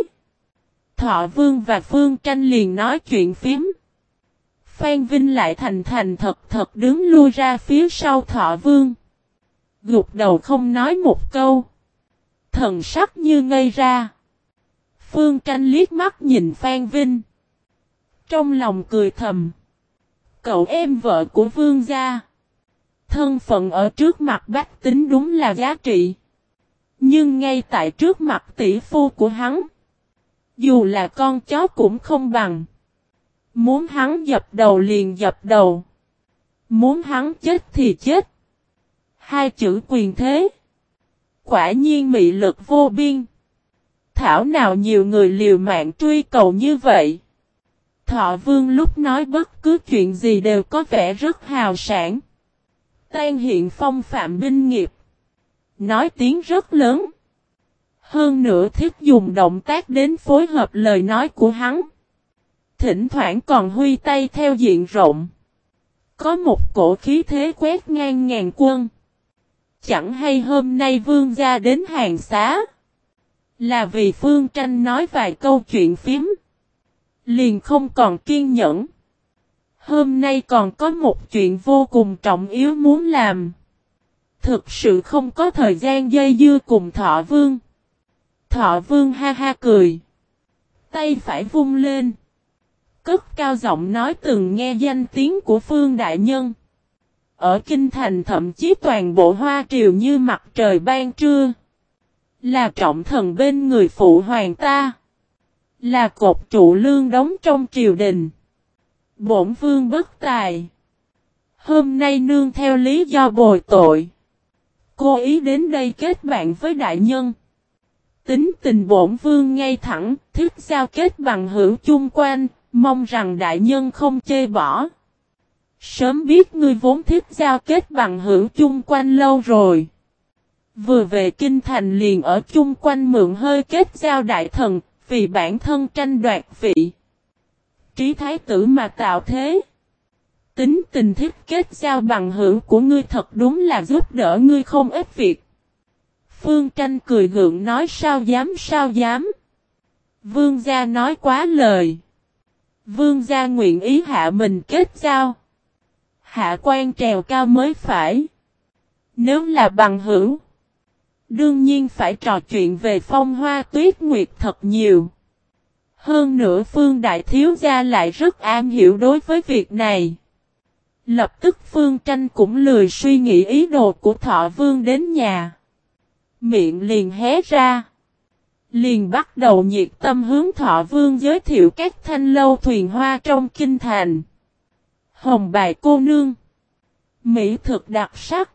Thọ Vương và Phương Tranh liền nói chuyện phím. Phan Vinh lại thành thật đứng lui ra phía sau Thọ Vương. Gục đầu không nói một câu. Thần sắc như ngây ra. Phương Tranh liếc mắt nhìn Phan Vinh. Trong lòng cười thầm. Cậu em vợ của Vương gia. Thân phận ở trước mặt bách tính đúng là giá trị. Nhưng ngay tại trước mặt tỷ phu của hắn. Dù là con chó cũng không bằng. Muốn hắn dập đầu liền dập đầu. Muốn hắn chết thì chết. Hai chữ quyền thế. Quả nhiên mị lực vô biên. Thảo nào nhiều người liều mạng truy cầu như vậy. Thọ Vương lúc nói bất cứ chuyện gì đều có vẻ rất hào sảng. Tan hiện phong phạm binh nghiệp. Nói tiếng rất lớn. Hơn nữa thích dùng động tác đến phối hợp lời nói của hắn. Thỉnh thoảng còn huy tay theo diện rộng. Có một cổ khí thế quét ngang ngàn quân. Chẳng hay hôm nay vương gia đến hàng xá. Là vì Phương Tranh nói vài câu chuyện phiếm. Liền không còn kiên nhẫn. Hôm nay còn có một chuyện vô cùng trọng yếu muốn làm. Thực sự không có thời gian dây dưa cùng Thọ Vương. Thọ Vương ha ha cười. Tay phải vung lên. Cất cao giọng nói từng nghe danh tiếng của Phương Đại Nhân. Ở Kinh Thành thậm chí toàn bộ Hoa Triều như mặt trời ban trưa. Là trọng thần bên người phụ hoàng ta. Là cột trụ lương đóng trong triều đình. Bổn vương bất tài. Hôm nay nương theo lý do bồi tội. Cố ý đến đây kết bạn với đại nhân. Tính tình bổn vương ngay thẳng, thích giao kết bằng hữu chung quanh, mong rằng đại nhân không chê bỏ. Sớm biết ngươi vốn thích giao kết bằng hữu chung quanh lâu rồi. Vừa về Kinh Thành liền ở chung quanh mượn hơi kết giao đại thần, vì bản thân tranh đoạt vị. Trí thái tử mà tạo thế. Tính tình thích kết giao bằng hữu của ngươi thật đúng là giúp đỡ ngươi không ít việc. Phương Tranh cười gượng nói sao dám. Vương gia nói quá lời. Vương gia nguyện ý hạ mình kết giao. Hạ quan trèo cao mới phải. Nếu là bằng hữu. Đương nhiên phải trò chuyện về Phong Hoa Tuyết Nguyệt thật nhiều. Hơn nữa Phương Đại Thiếu Gia lại rất am hiểu đối với việc này. Lập tức Phương Tranh cũng lười suy nghĩ ý đồ của Thọ Vương đến nhà. Miệng liền hé ra. Liền bắt đầu nhiệt tâm hướng Thọ Vương giới thiệu các thanh lâu thuyền hoa trong Kinh Thành. Hồng bài cô nương. Mỹ thực đặc sắc.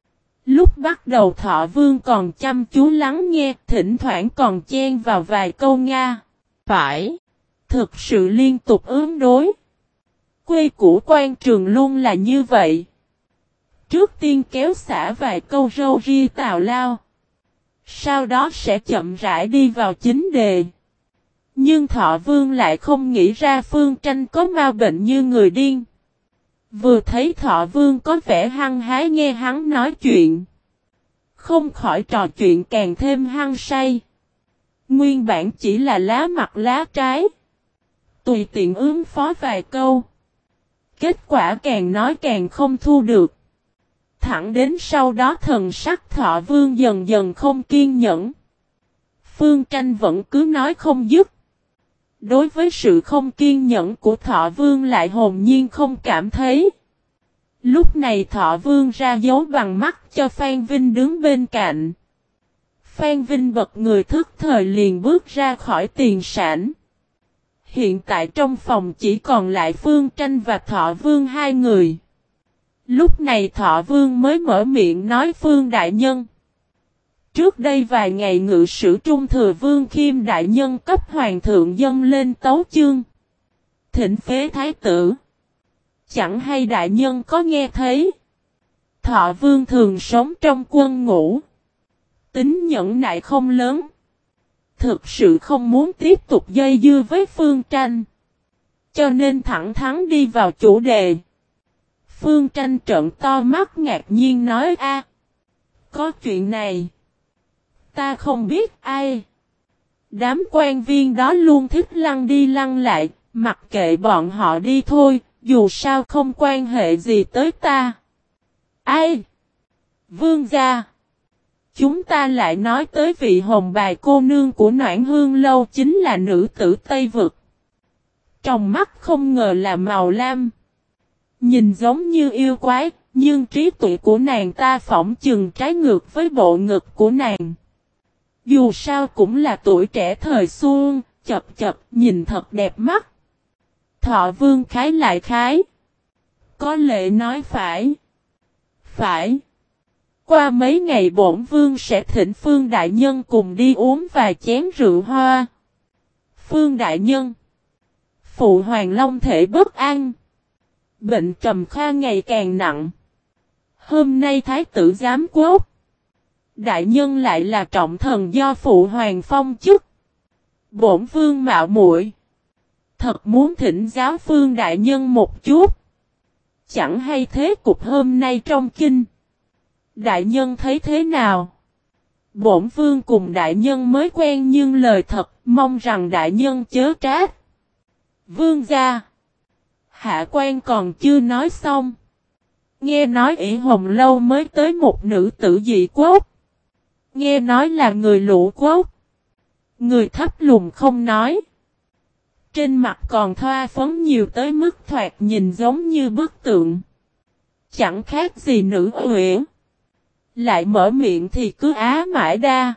Lúc bắt đầu Thọ Vương còn chăm chú lắng nghe, thỉnh thoảng còn chen vào vài câu Nga. Phải. Thực sự liên tục ứng đối. Quê của quan trường luôn là như vậy. Trước tiên kéo xả vài câu râu ria tào lao. Sau đó sẽ chậm rãi đi vào chính đề. Nhưng Thọ Vương lại không nghĩ ra Phương Tranh có ma bệnh như người điên. Vừa thấy Thọ Vương có vẻ hăng hái nghe hắn nói chuyện. Không khỏi trò chuyện càng thêm hăng say. Nguyên bản chỉ là lá mặt lá trái. Tùy tiện ứng phó vài câu. Kết quả càng nói càng không thu được. Thẳng đến sau đó thần sắc Thọ Vương dần dần không kiên nhẫn. Phương Tranh vẫn cứ nói không dứt. Đối với sự không kiên nhẫn của Thọ Vương lại hồn nhiên không cảm thấy. Lúc này Thọ Vương ra dấu bằng mắt cho Phan Vinh đứng bên cạnh. Phan Vinh bật người thức thời liền bước ra khỏi tiền sảnh. Hiện tại trong phòng chỉ còn lại Phương Tranh và Thọ Vương hai người. Lúc này Thọ Vương mới mở miệng nói Phương Đại Nhân. Trước đây vài ngày ngự sử Trung Thừa Vương Khiêm Đại Nhân cấp Hoàng thượng dâng lên tấu chương. Thỉnh phế thái tử. Chẳng hay Đại Nhân có nghe thấy. Thọ Vương thường sống trong quân ngũ. Tính nhẫn nại không lớn. Thực sự không muốn tiếp tục dây dưa với Phương Tranh. Cho nên thẳng thắn đi vào chủ đề. Phương Tranh trợn to mắt ngạc nhiên nói a, có chuyện này. Ta không biết ai. Đám quan viên đó luôn thích lăn đi lăn lại, mặc kệ bọn họ đi thôi, dù sao không quan hệ gì tới ta. Ai? Vương gia. Chúng ta lại nói tới vị hồng bài cô nương của Noãn Hương Lâu chính là nữ tử Tây Vực. Trong mắt không ngờ là màu lam. Nhìn giống như yêu quái, nhưng trí tuệ của nàng ta phỏng chừng trái ngược với bộ ngực của nàng. Dù sao cũng là tuổi trẻ thời xuân, chập nhìn thật đẹp mắt. Thọ Vương khái lại khái. Có lệ nói phải. Phải. Qua mấy ngày bổn vương sẽ thỉnh Phương Đại Nhân cùng đi uống vài chén rượu hoa. Phương Đại Nhân. Phụ hoàng long thể bất an. Bệnh trầm kha ngày càng nặng. Hôm nay thái tử giám quốc. Đại Nhân lại là trọng thần do phụ hoàng phong chức. Bổn vương mạo muội. Thật muốn thỉnh giáo Phương Đại Nhân một chút. Chẳng hay thế cục hôm nay trong kinh. Đại nhân thấy thế nào? Bổn vương cùng đại nhân mới quen nhưng lời thật, mong rằng đại nhân chớ trách. Vương gia. Hạ quan còn chưa nói xong. Nghe nói ỷ Hồng Lâu mới tới một nữ tử dị quốc. Nghe nói là người Lũ quốc. Người thấp lùn không nói. Trên mặt còn thoa phấn nhiều tới mức thoạt nhìn giống như bức tượng. Chẳng khác gì nữ huệ. Lại mở miệng thì cứ á mãi đa.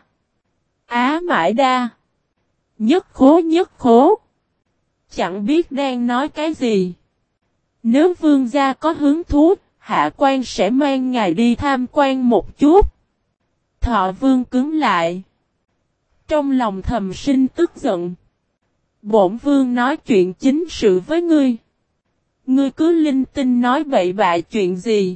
Á mãi đa. Nhất khố nhất khố. Chẳng biết đang nói cái gì. Nếu vương gia có hứng thú, hạ quan sẽ mang ngài đi tham quan một chút. Thọ vương cứng lại. Trong lòng thầm sinh tức giận. Bổn vương nói chuyện chính sự với ngươi. Ngươi cứ linh tinh nói bậy bạ chuyện gì.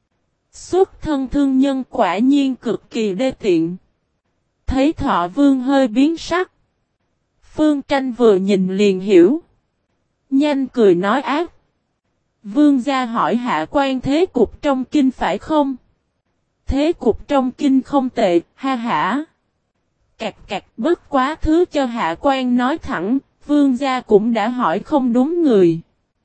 Xuất thân thương nhân quả nhiên cực kỳ đê tiện. Thấy Thọ vương hơi biến sắc. Phương Tranh vừa nhìn liền hiểu. Nhanh cười nói ác. Vương gia hỏi hạ quan thế cục trong kinh phải không? Thế cục trong kinh không tệ, ha hả. Cạc cạc bất quá thứ cho hạ quan nói thẳng, vương gia cũng đã hỏi không đúng người.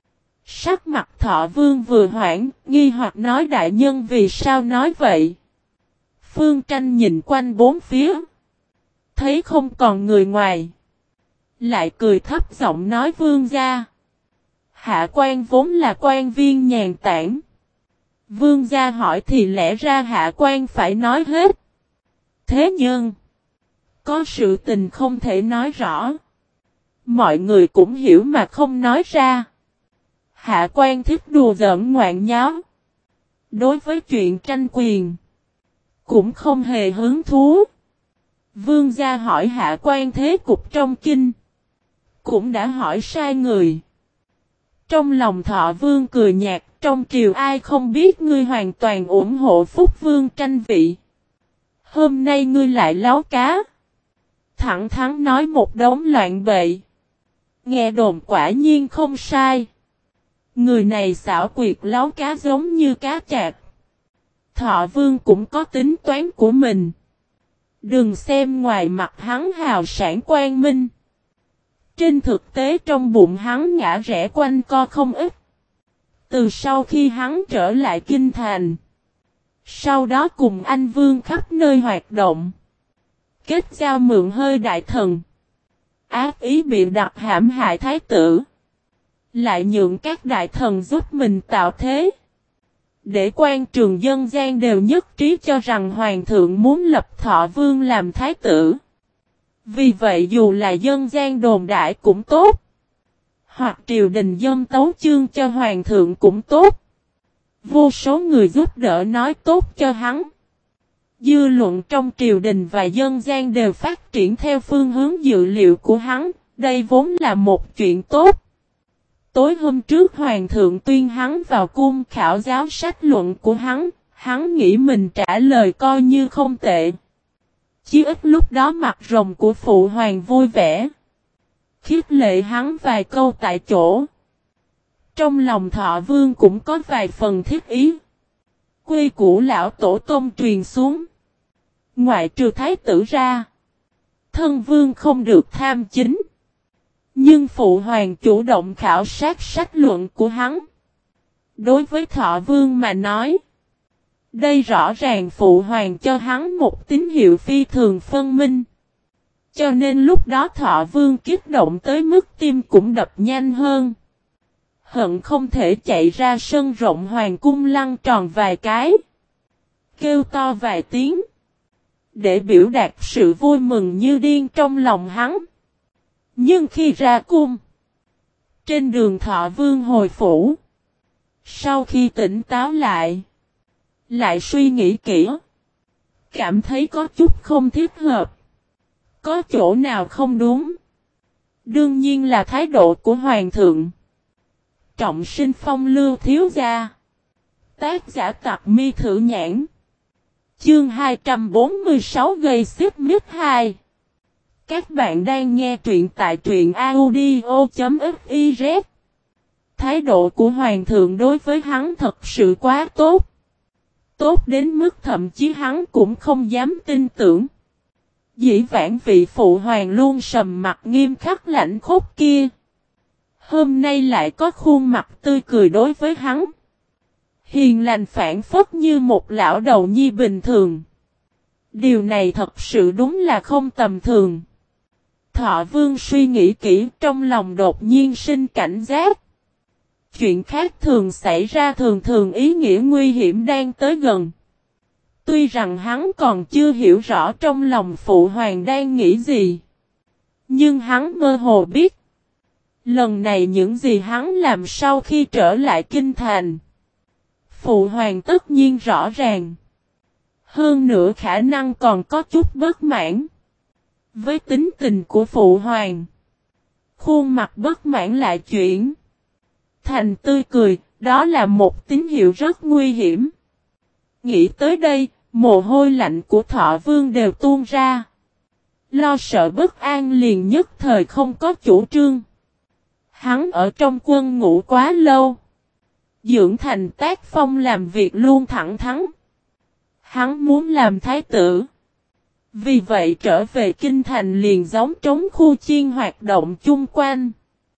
Sắc mặt Thọ vương vừa hoảng, nghi hoặc nói đại nhân vì sao nói vậy. Phương Tranh nhìn quanh bốn phía. Thấy không còn người ngoài. Lại cười thấp giọng nói vương gia. Hạ quan vốn là quan viên nhàn tản. Vương gia hỏi thì lẽ ra hạ quan phải nói hết. Thế nhưng, có sự tình không thể nói rõ. Mọi người cũng hiểu mà không nói ra. Hạ quan thích đùa giỡn ngoạn nháo. Đối với chuyện tranh quyền, cũng không hề hứng thú. Vương gia hỏi hạ quan thế cục trong kinh, cũng đã hỏi sai người. Trong lòng Thọ vương cười nhạt, trong triều ai không biết ngươi hoàn toàn ủng hộ Phúc vương tranh vị. Hôm nay ngươi lại láo cá. Thẳng thắn nói một đống loạn bậy. Nghe đồn quả nhiên không sai. Người này xảo quyệt láo cá giống như cá chạc. Thọ vương cũng có tính toán của mình. Đừng xem ngoài mặt hắn hào sản quang minh. Trên thực tế trong bụng hắn ngã rẽ quanh co không ít. Từ sau khi hắn trở lại kinh thành. Sau đó cùng anh vương khắp nơi hoạt động. Kết giao mượn hơi đại thần. Ác ý bị đặt hãm hại thái tử. Lại nhượng các đại thần giúp mình tạo thế. Để quan trường dân gian đều nhất trí cho rằng hoàng thượng muốn lập Thọ vương làm thái tử. Vì vậy dù là dân gian đồn đại cũng tốt. Hoặc triều đình dâng tấu chương cho hoàng thượng cũng tốt. Vô số người giúp đỡ nói tốt cho hắn. Dư luận trong triều đình và dân gian đều phát triển theo phương hướng dự liệu của hắn. Đây vốn là một chuyện tốt. Tối hôm trước hoàng thượng tuyên hắn vào cung khảo giáo sách luận của hắn nghĩ mình trả lời coi như không tệ. Chí ít lúc đó mặt rồng của phụ hoàng vui vẻ. Khích lệ hắn vài câu tại chỗ. Trong lòng Thọ vương cũng có vài phần thiết ý. Quy củ lão tổ tông truyền xuống. Ngoại trừ thái tử ra. Thân vương không được tham chính. Nhưng phụ hoàng chủ động khảo sát sách luận của hắn. Đối với Thọ vương mà nói. Đây rõ ràng phụ hoàng cho hắn một tín hiệu phi thường phân minh. Cho nên lúc đó Thọ vương kích động tới mức tim cũng đập nhanh hơn. Hận không thể chạy ra sân rộng hoàng cung lăn tròn vài cái. Kêu to vài tiếng. Để biểu đạt sự vui mừng như điên trong lòng hắn. Nhưng khi ra cung. Trên đường Thọ vương hồi phủ. Sau khi tỉnh táo lại. Lại suy nghĩ kỹ. Cảm thấy có chút không thích hợp. Có chỗ nào không đúng. Đương nhiên là thái độ của hoàng thượng. Trọng sinh phong lưu thiếu gia. Tác giả Tặc Mi Thử Nhãn. Chương 246 gây xích mít 2. Các bạn đang nghe truyện tại truyện audio.fiz. Thái độ của hoàng thượng đối với hắn thật sự quá tốt. Tốt đến mức thậm chí hắn cũng không dám tin tưởng. Dĩ vãng vị phụ hoàng luôn sầm mặt nghiêm khắc lạnh khốc kia. Hôm nay lại có khuôn mặt tươi cười đối với hắn. Hiền lành phảng phất như một lão đầu nhi bình thường. Điều này thật sự đúng là không tầm thường. Thọ Vương suy nghĩ kỹ, trong lòng đột nhiên sinh cảnh giác. Chuyện khác thường xảy ra, thường thường ý nghĩa nguy hiểm đang tới gần. Tuy rằng hắn còn chưa hiểu rõ trong lòng phụ hoàng đang nghĩ gì. Nhưng hắn mơ hồ biết. Lần này những gì hắn làm sau khi trở lại kinh thành. Phụ hoàng tất nhiên rõ ràng. Hơn nữa khả năng còn có chút bất mãn. Với tính tình của phụ hoàng. Khuôn mặt bất mãn lại chuyển thành tươi cười, đó là một tín hiệu rất nguy hiểm. Nghĩ tới đây, mồ hôi lạnh của Thọ Vương đều tuôn ra. Lo sợ bất an liền nhất thời không có chủ trương. Hắn ở trong quân ngủ quá lâu. Dưỡng thành tác phong làm việc luôn thẳng thắn. Hắn muốn làm thái tử. Vì vậy trở về kinh thành liền giống trống khu chiên hoạt động chung quanh.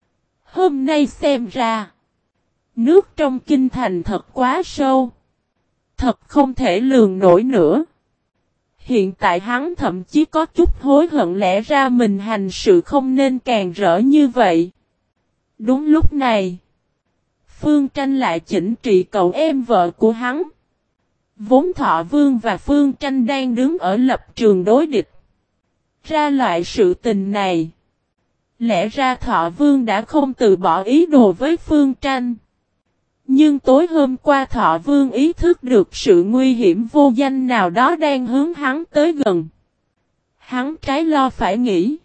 Hôm nay xem ra. Nước trong kinh thành thật quá sâu. Thật không thể lường nổi nữa. Hiện tại hắn thậm chí có chút hối hận, lẽ ra mình hành sự không nên càng rỡ như vậy. Đúng lúc này. Phương Tranh lại chỉnh trị cậu em vợ của hắn. Vốn Thọ Vương và Phương Tranh đang đứng ở lập trường đối địch. Ra loại sự tình này. Lẽ ra Thọ Vương đã không từ bỏ ý đồ với Phương Tranh. Nhưng tối hôm qua Thọ Vương ý thức được sự nguy hiểm vô danh nào đó đang hướng hắn tới gần. Hắn trái lo phải nghĩ.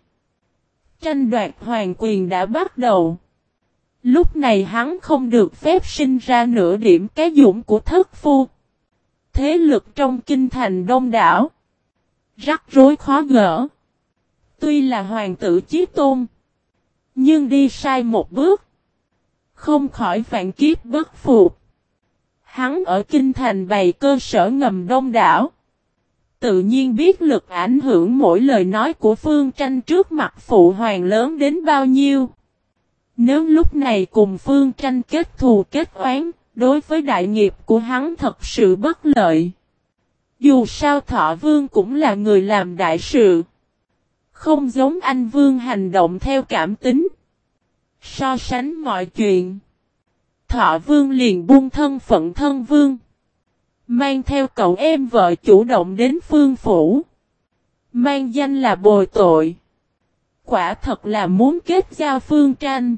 Tranh đoạt hoàng quyền đã bắt đầu. Lúc này hắn không được phép sinh ra nửa điểm cái dũng của thất phu. Thế lực trong kinh thành đông đảo. Rắc rối khó gỡ. Tuy là hoàng tử chí tôn. Nhưng đi sai một bước. Không khỏi vạn kiếp bất phục. Hắn ở kinh thành bày cơ sở ngầm đông đảo. Tự nhiên biết lực ảnh hưởng mỗi lời nói của Phương Tranh trước mặt phụ hoàng lớn đến bao nhiêu. Nếu lúc này cùng Phương Tranh kết thù kết oán, đối với đại nghiệp của hắn thật sự bất lợi. Dù sao Thọ Vương cũng là người làm đại sự. Không giống anh Vương hành động theo cảm tính. So sánh mọi chuyện. Thọ Vương liền buông thân phận thân vương. Mang theo cậu em vợ chủ động đến Phương Phủ. Mang danh là bồi tội. Quả thật là muốn kết giao Phương Tranh.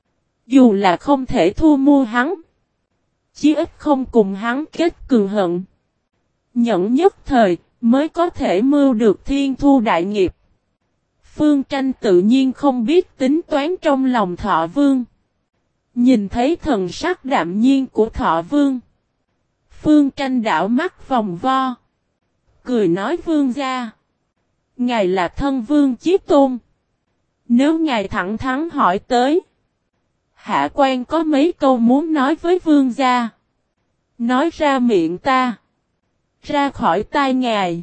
Dù là không thể thu mua hắn. Chí ít không cùng hắn kết cường hận. Nhẫn nhất thời mới có thể mưu được thiên thu đại nghiệp. Phương Tranh tự nhiên không biết tính toán trong lòng Thọ Vương. Nhìn thấy thần sắc đạm nhiên của Thọ Vương. Phương Tranh đảo mắt vòng vo. Cười nói vương gia. Ngài là thân vương chí tôn. Nếu ngài thẳng thắn hỏi tới. Hạ quan có mấy câu muốn nói với vương gia. Nói ra miệng ta. Ra khỏi tai ngài.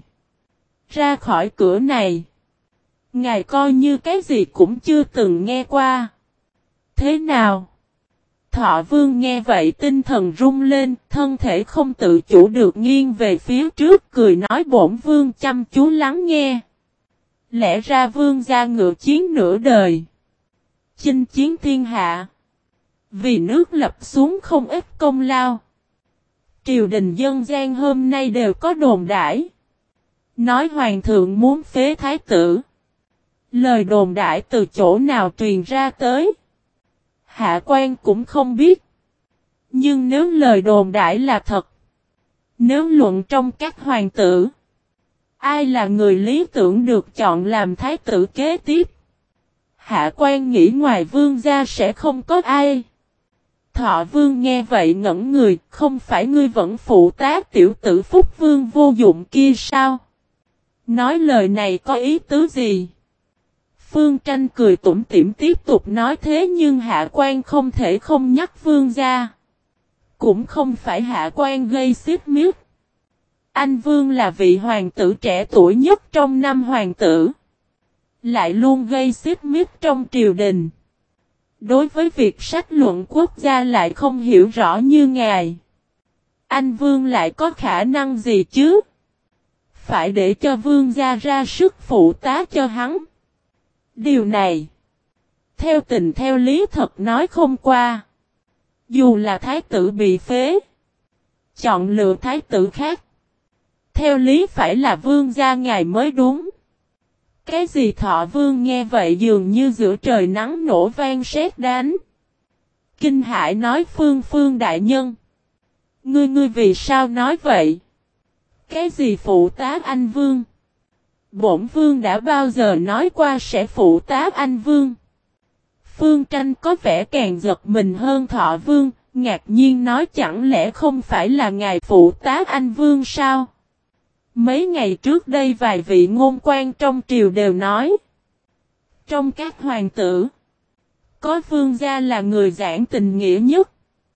Ra khỏi cửa này. Ngài coi như cái gì cũng chưa từng nghe qua. Thế nào? Thọ Vương nghe vậy tinh thần rung lên, thân thể không tự chủ được nghiêng về phía trước, cười nói bổn vương chăm chú lắng nghe. Lẽ ra vương gia ngự chiến nửa đời. Chinh chiến thiên hạ. Vì nước lập xuống không ít công lao. Triều đình dân gian hôm nay đều có đồn đãi. Nói hoàng thượng muốn phế thái tử. Lời đồn đãi từ chỗ nào truyền ra tới. Hạ quan cũng không biết. Nhưng nếu lời đồn đãi là thật. Nếu luận trong các hoàng tử. Ai là người lý tưởng được chọn làm thái tử kế tiếp. Hạ quan nghĩ ngoài vương gia sẽ không có ai. Thọ Vương nghe vậy ngẩn người. Không phải ngươi vẫn phụ tá tiểu tử Phúc Vương vô dụng kia sao? Nói lời này có ý tứ gì? Phương Tranh cười tủm tỉm tiếp tục nói thế nhưng hạ quan không thể không nhắc vương gia. Cũng không phải hạ quan gây xích mích. Anh vương là vị hoàng tử trẻ tuổi nhất trong năm hoàng tử. Lại luôn gây xích mích trong triều đình. Đối với việc sách luận quốc gia lại không hiểu rõ như ngài. Anh vương lại có khả năng gì chứ? Phải để cho vương gia ra sức phụ tá cho hắn. Điều này, theo tình theo lý thật nói không qua. Dù là thái tử bị phế, chọn lựa thái tử khác. Theo lý phải là vương gia ngài mới đúng. Cái gì Thọ vương nghe vậy dường như giữa trời nắng nổ vang sét đánh. Kinh hãi nói Phương đại nhân. Ngươi vì sao nói vậy? Cái gì phụ tá anh vương? Bổn vương đã bao giờ nói qua sẽ phụ tá anh vương? Phương Tranh có vẻ càng giật mình hơn Thọ vương, ngạc nhiên nói chẳng lẽ không phải là ngài phụ tá anh vương sao? Mấy ngày trước đây vài vị ngôn quan trong triều đều nói. Trong các hoàng tử, có vương gia là người giảng tình nghĩa nhất.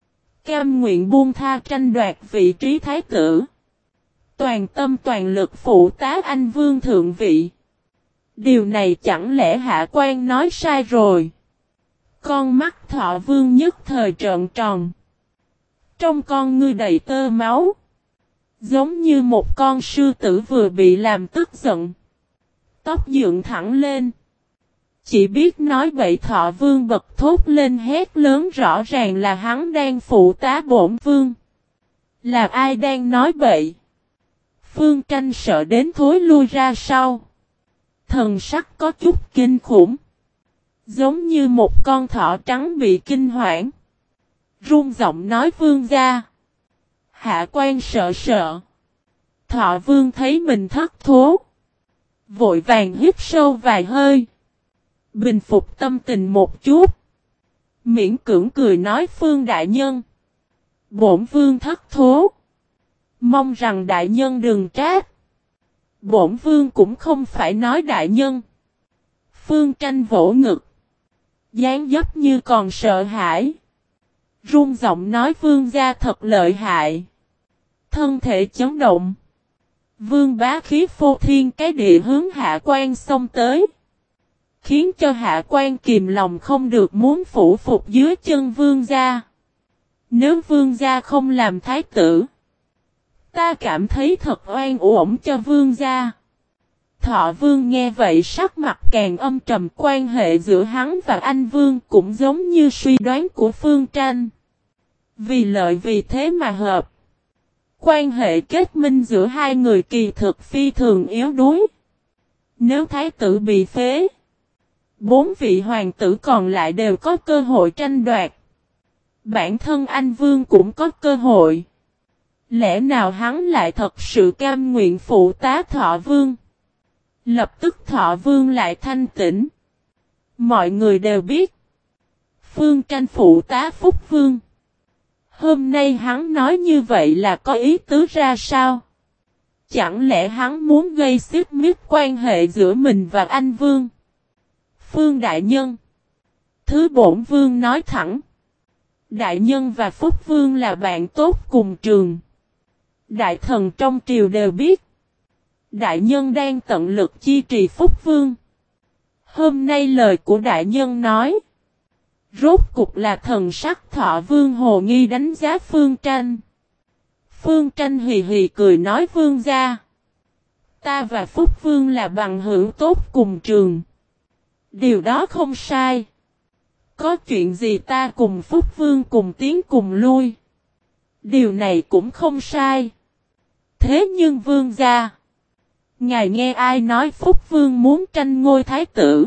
Cam nguyện buông tha tranh đoạt vị trí thái tử. Toàn tâm toàn lực phụ tá anh vương thượng vị. Điều này chẳng lẽ hạ quan nói sai rồi? Con mắt Thọ vương nhất thời trợn tròn. Trong con ngươi đầy tơ máu. Giống như một con sư tử vừa bị làm tức giận. Tóc dựng thẳng lên. Chỉ biết nói bậy Thọ vương bật thốt lên hét lớn rõ ràng là hắn đang phụ tá bổn vương. Là ai đang nói bậy? Phương Tranh sợ đến thối lui ra sau. Thần sắc có chút kinh khủng. Giống như một con thỏ trắng bị kinh hoảng. Run giọng nói vương gia. Hạ quan sợ. Thọ vương thấy mình thất thố. Vội vàng hít sâu vài hơi. Bình phục tâm tình một chút. Miễn cưỡng cười nói Phương đại nhân. Bổn vương thất thố. Mong rằng đại nhân đừng trách. Bổn vương cũng không phải nói đại nhân. Phương Tranh vỗ ngực. Dáng dấp như còn sợ hãi. Run giọng nói vương gia thật lợi hại. Thân thể chấn động. Vương bá khí phô thiên cái địa hướng hạ quan xông tới. Khiến cho hạ quan kìm lòng không được muốn phủ phục dưới chân vương gia. Nếu vương gia không làm thái tử. Ta cảm thấy thật oan uổng cho vương gia. Thọ vương nghe vậy sắc mặt càng âm trầm, quan hệ giữa hắn và anh vương cũng giống như suy đoán của Phương Tranh. Vì lợi vì thế mà hợp. Quan hệ kết minh giữa hai người kỳ thực phi thường yếu đuối. Nếu thái tử bị phế, 4 vị hoàng tử còn lại đều có cơ hội tranh đoạt. Bản thân anh vương cũng có cơ hội. Lẽ nào hắn lại thật sự cam nguyện phụ tá Thọ vương? Lập tức Thọ vương lại thanh tĩnh. Mọi người đều biết. Phương Tranh phụ tá Phúc vương. Hôm nay hắn nói như vậy là có ý tứ ra sao? Chẳng lẽ hắn muốn gây xích mích quan hệ giữa mình và anh vương? Phương đại nhân. Thứ bổn vương nói thẳng. Đại nhân và Phúc vương là bạn tốt cùng trường. Đại thần trong triều đều biết. Đại nhân đang tận lực chi trì Phúc vương. Hôm nay lời của đại nhân nói. Rốt cục là thần sắc Thọ vương hồ nghi đánh giá Phương Tranh. Phương Tranh hì hì cười nói vương gia. Ta và Phúc vương là bằng hữu tốt cùng trường. Điều đó không sai. Có chuyện gì ta cùng Phúc vương cùng tiến cùng lui. Điều này cũng không sai. Thế nhưng vương gia. Ngài nghe ai nói Phúc vương muốn tranh ngôi thái tử?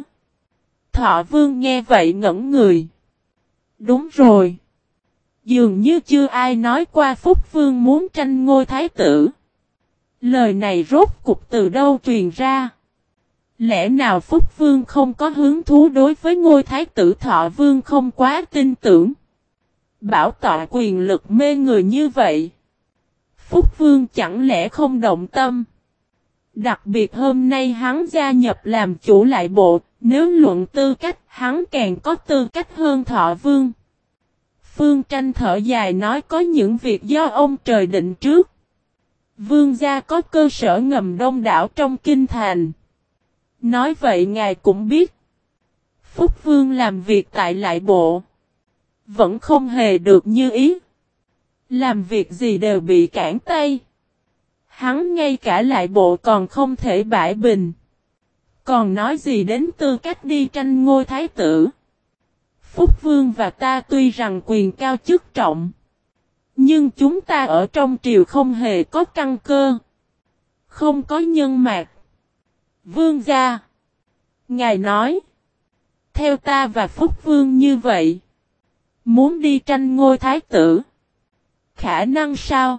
Thọ vương nghe vậy ngẩn người. Đúng rồi. Dường như chưa ai nói qua Phúc vương muốn tranh ngôi thái tử. Lời này rốt cục từ đâu truyền ra? Lẽ nào Phúc vương không có hứng thú đối với ngôi thái tử? Thọ vương không quá tin tưởng. Bảo tọa quyền lực mê người như vậy. Phúc vương chẳng lẽ không động tâm? Đặc biệt hôm nay hắn gia nhập làm chủ lại bộ, Nếu luận tư cách, hắn càng có tư cách hơn Thọ Vương. Phương Tranh thở dài nói có những việc do ông trời định trước. Vương gia có cơ sở ngầm đông đảo trong kinh thành. Nói vậy ngài cũng biết. Phúc Vương làm việc tại lại bộ. Vẫn không hề được như ý. Làm việc gì đều bị cản tay. Hắn ngay cả lại bộ còn không thể bãi bình. Còn nói gì đến tư cách đi tranh ngôi thái tử. Phúc Vương và ta tuy rằng quyền cao chức trọng. Nhưng chúng ta ở trong triều không hề có căn cơ. Không có nhân mạc. Vương gia. Ngài nói. Theo ta và Phúc Vương như vậy. Muốn đi tranh ngôi thái tử. Khả năng sao?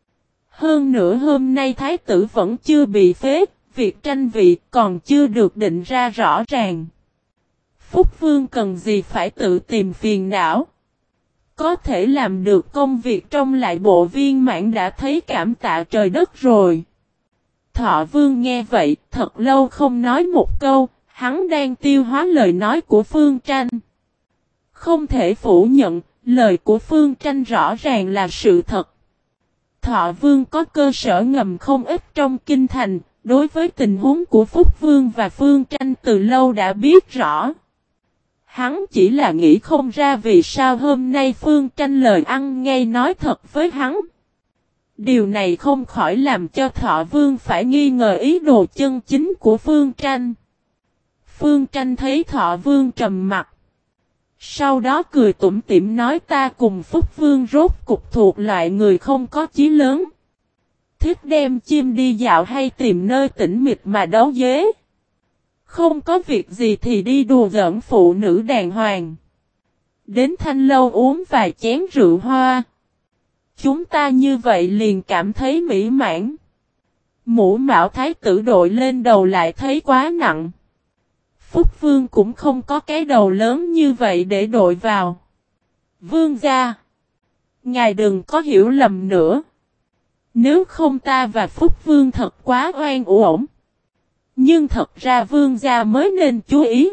Hơn nữa hôm nay thái tử vẫn chưa bị phế. Việc tranh vị còn chưa được định ra rõ ràng. Phúc Vương cần gì phải tự tìm phiền não. Có thể làm được công việc trong lại bộ viên mãn đã thấy cảm tạ trời đất rồi. Thọ Vương nghe vậy thật lâu không nói một câu. Hắn đang tiêu hóa lời nói của Phương Tranh. Không thể phủ nhận, lời của Phương Tranh rõ ràng là sự thật. Thọ Vương có cơ sở ngầm không ít trong kinh thành, đối với tình huống của Phúc Vương và Phương Tranh từ lâu đã biết rõ. Hắn chỉ là nghĩ không ra vì sao hôm nay Phương Tranh lời ăn ngay nói thật với hắn. Điều này không khỏi làm cho Thọ Vương phải nghi ngờ ý đồ chân chính của Phương Tranh. Phương Tranh thấy Thọ Vương trầm mặt. Sau đó cười tủm tỉm nói ta cùng Phúc Vương rốt cục thuộc loại người không có chí lớn. Thích đem chim đi dạo hay tìm nơi tĩnh mịch mà đấu dế. Không có việc gì thì đi đùa giỡn phụ nữ đàng hoàng. Đến thanh lâu uống vài chén rượu hoa. Chúng ta như vậy liền cảm thấy mỹ mãn. Mũ mạo thái tử đội lên đầu lại thấy quá nặng. Phúc Vương cũng không có cái đầu lớn như vậy để đội vào. Vương gia. Ngài đừng có hiểu lầm nữa. Nếu không ta và Phúc Vương thật quá oan uổng. Nhưng thật ra Vương gia mới nên chú ý.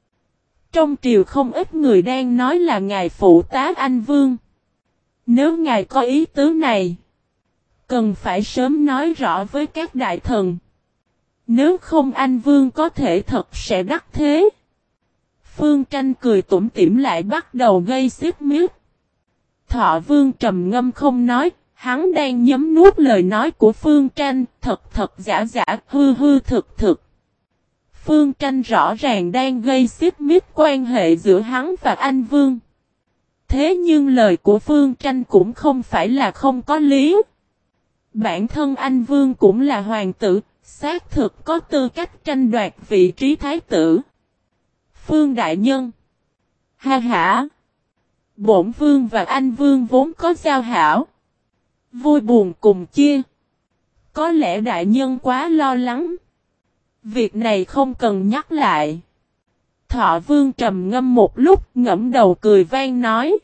Trong triều không ít người đang nói là ngài phụ tá anh Vương. Nếu ngài có ý tứ này. Cần phải sớm nói rõ với các đại thần. Nếu không anh Vương có thể thật sẽ đắc thế. Phương Tranh cười tủm tỉm lại bắt đầu gây xích mít. Thọ Vương trầm ngâm không nói. Hắn đang nhấm nuốt lời nói của Phương Tranh. Thật giả giả hư hư thực. Phương Tranh rõ ràng đang gây xích mít quan hệ giữa hắn và anh Vương. Thế nhưng lời của Phương Tranh cũng không phải là không có lý. Bản thân anh Vương cũng là hoàng tử. Xác thực có tư cách tranh đoạt vị trí thái tử. Phương đại nhân. Ha ha. Bổn Vương và anh Vương vốn có giao hảo. Vui buồn cùng chia. Có lẽ đại nhân quá lo lắng. Việc này không cần nhắc lại. Thọ Vương trầm ngâm một lúc ngẫm đầu cười vang nói.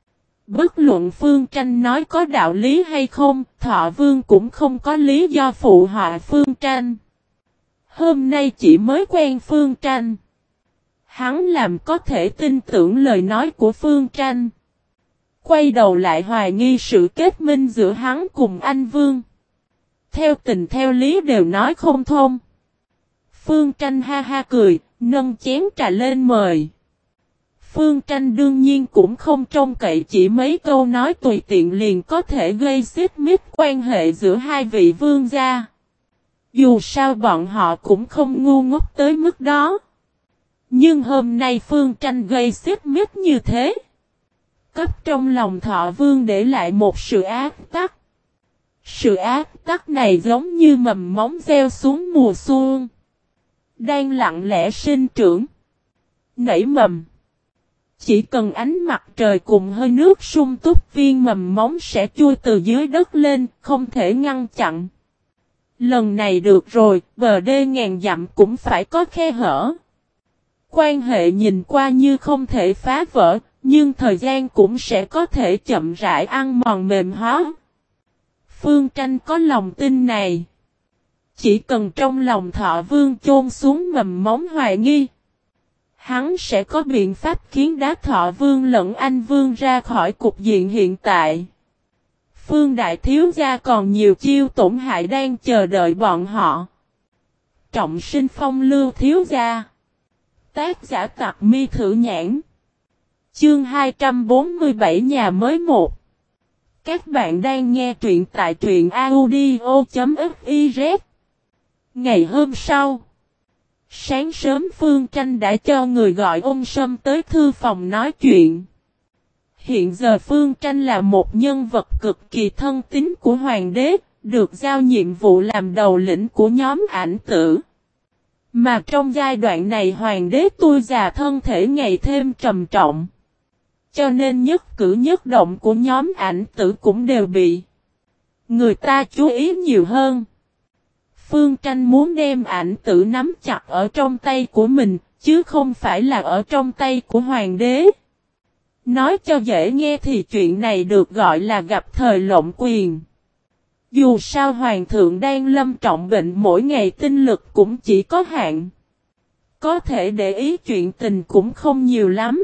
Bất luận Phương Tranh nói có đạo lý hay không, Thọ Vương cũng không có lý do phụ họa Phương Tranh. Hôm nay chỉ mới quen Phương Tranh. Hắn làm có thể tin tưởng lời nói của Phương Tranh. Quay đầu lại hoài nghi sự kết minh giữa hắn cùng anh Vương. Theo tình theo lý đều nói không thông. Phương Tranh ha ha cười, nâng chén trà lên mời. Phương Tranh đương nhiên cũng không trông cậy chỉ mấy câu nói tùy tiện liền có thể gây xích mích quan hệ giữa hai vị vương gia. Dù sao bọn họ cũng không ngu ngốc tới mức đó. Nhưng hôm nay Phương Tranh gây xích mích như thế. Cấp trong lòng Thọ Vương để lại một sự ác tắc. Sự ác tắc này giống như mầm móng gieo xuống mùa xuân. Đang lặng lẽ sinh trưởng. Nảy mầm. Chỉ cần ánh mặt trời cùng hơi nước sung túc viên mầm móng sẽ chui từ dưới đất lên, không thể ngăn chặn. Lần này được rồi, bờ đê ngàn dặm cũng phải có khe hở. Quan hệ nhìn qua như không thể phá vỡ, nhưng thời gian cũng sẽ có thể chậm rãi ăn mòn mềm hóa. Phương Tranh có lòng tin này. Chỉ cần trong lòng Thọ Vương chôn xuống mầm móng hoài nghi. hắn sẽ có biện pháp khiến Đá Thọ Vương lẫn Anh Vương ra khỏi cục diện hiện tại. Phương Đại Thiếu Gia còn nhiều chiêu tổn hại đang chờ đợi bọn họ. Trọng Sinh Phong Lưu Thiếu Gia. Tác giả Tặc Mi Thử Nhãn. Chương 247 nhà mới 1. Các bạn đang nghe truyện tại truyện audio.fiz. Ngày hôm sau, sáng sớm Phương Tranh đã cho người gọi Ôn Sâm tới thư phòng nói chuyện. Hiện giờ Phương Tranh là một nhân vật cực kỳ thân tín của Hoàng đế, được giao nhiệm vụ làm đầu lĩnh của nhóm Ảnh Tử. Mà trong giai đoạn này Hoàng đế tuổi già thân thể ngày thêm trầm trọng. Cho nên nhất cử nhất động của nhóm Ảnh Tử cũng đều bị người ta chú ý nhiều hơn. Phương Tranh muốn đem Ảnh Tử nắm chặt ở trong tay của mình, chứ không phải là ở trong tay của Hoàng đế. Nói cho dễ nghe thì chuyện này được gọi là gặp thời lộng quyền. Dù sao Hoàng thượng đang lâm trọng bệnh, mỗi ngày tinh lực cũng chỉ có hạn. Có thể để ý chuyện tình cũng không nhiều lắm.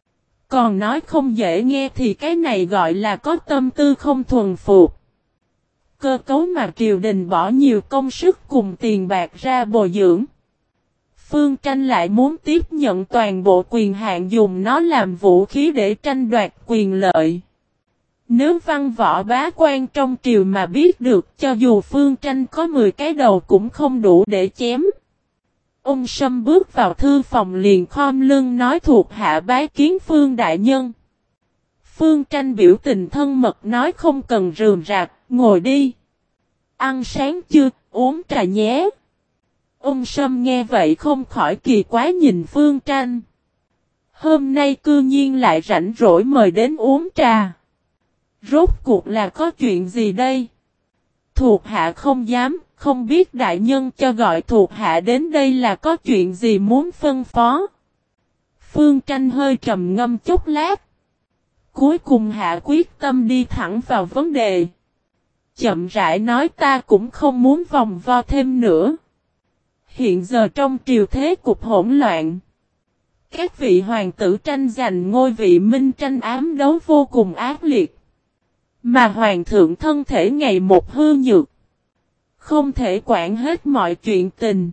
Còn nói không dễ nghe thì cái này gọi là có tâm tư không thuần phục. Cơ cấu mà triều đình bỏ nhiều công sức cùng tiền bạc ra bồi dưỡng. Phương Tranh lại muốn tiếp nhận toàn bộ quyền hạn, dùng nó làm vũ khí để tranh đoạt quyền lợi. Nếu văn võ bá quan trong triều mà biết được, cho dù Phương Tranh có 10 cái đầu cũng không đủ để chém. Ôn Sâm bước vào thư phòng liền khom lưng nói thuộc hạ bái kiến Phương đại nhân. Phương Tranh biểu tình thân mật nói không cần rườm rà, ngồi đi. Ăn sáng chưa, uống trà nhé. Ôn Sâm nghe vậy không khỏi kỳ quái nhìn Phương Tranh. Hôm nay cư nhiên lại rảnh rỗi mời đến uống trà. Rốt cuộc là có chuyện gì đây? Thuộc hạ không dám, không biết đại nhân cho gọi thuộc hạ đến đây là có chuyện gì muốn phân phó. Phương Tranh hơi trầm ngâm chút lát. Cuối cùng hạ quyết tâm đi thẳng vào vấn đề. Chậm rãi nói ta cũng không muốn vòng vo thêm nữa. Hiện giờ trong triều thế cục hỗn loạn. Các vị hoàng tử tranh giành ngôi vị minh tranh ám đấu vô cùng ác liệt. Mà hoàng thượng thân thể ngày một hư nhược. Không thể quản hết mọi chuyện tình.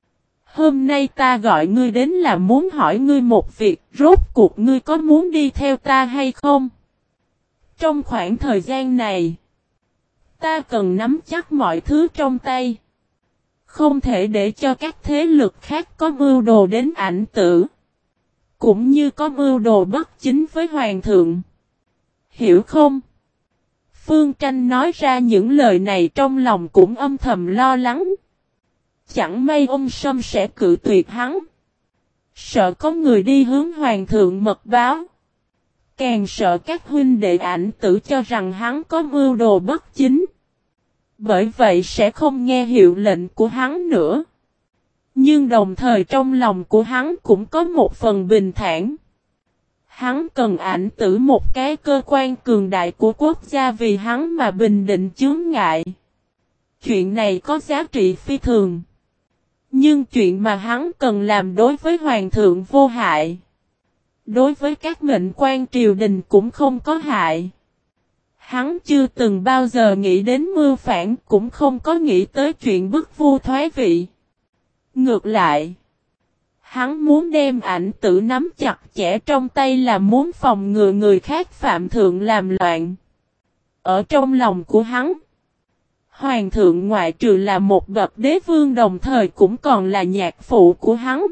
Hôm nay ta gọi ngươi đến là muốn hỏi ngươi một việc, rốt cuộc ngươi có muốn đi theo ta hay không? Trong khoảng thời gian này, ta cần nắm chắc mọi thứ trong tay. Không thể để cho các thế lực khác có mưu đồ đến Ảnh Tử. Cũng như có mưu đồ bất chính với hoàng thượng. Hiểu không? Phương Tranh nói ra những lời này trong lòng cũng âm thầm lo lắng. Chẳng may Ôn Sâm sẽ cự tuyệt hắn. Sợ có người đi hướng hoàng thượng mật báo. Càng sợ các huynh đệ Ảnh Tử cho rằng hắn có mưu đồ bất chính. Bởi vậy sẽ không nghe hiệu lệnh của hắn nữa. Nhưng đồng thời trong lòng của hắn cũng có một phần bình thản. Hắn cần Ảnh Tử một cái cơ quan cường đại của quốc gia vì hắn mà bình định chướng ngại. Chuyện này có giá trị phi thường. Nhưng chuyện mà hắn cần làm đối với hoàng thượng vô hại. Đối với các mệnh quan triều đình cũng không có hại. Hắn chưa từng bao giờ nghĩ đến mưu phản, cũng không có nghĩ tới chuyện bức vua thoái vị. Ngược lại, hắn muốn đem Ảnh Tử nắm chặt chẽ trong tay là muốn phòng ngừa người khác phạm thượng làm loạn. Ở trong lòng của hắn, hoàng thượng ngoại trừ là một bậc đế vương đồng thời cũng còn là nhạc phụ của hắn.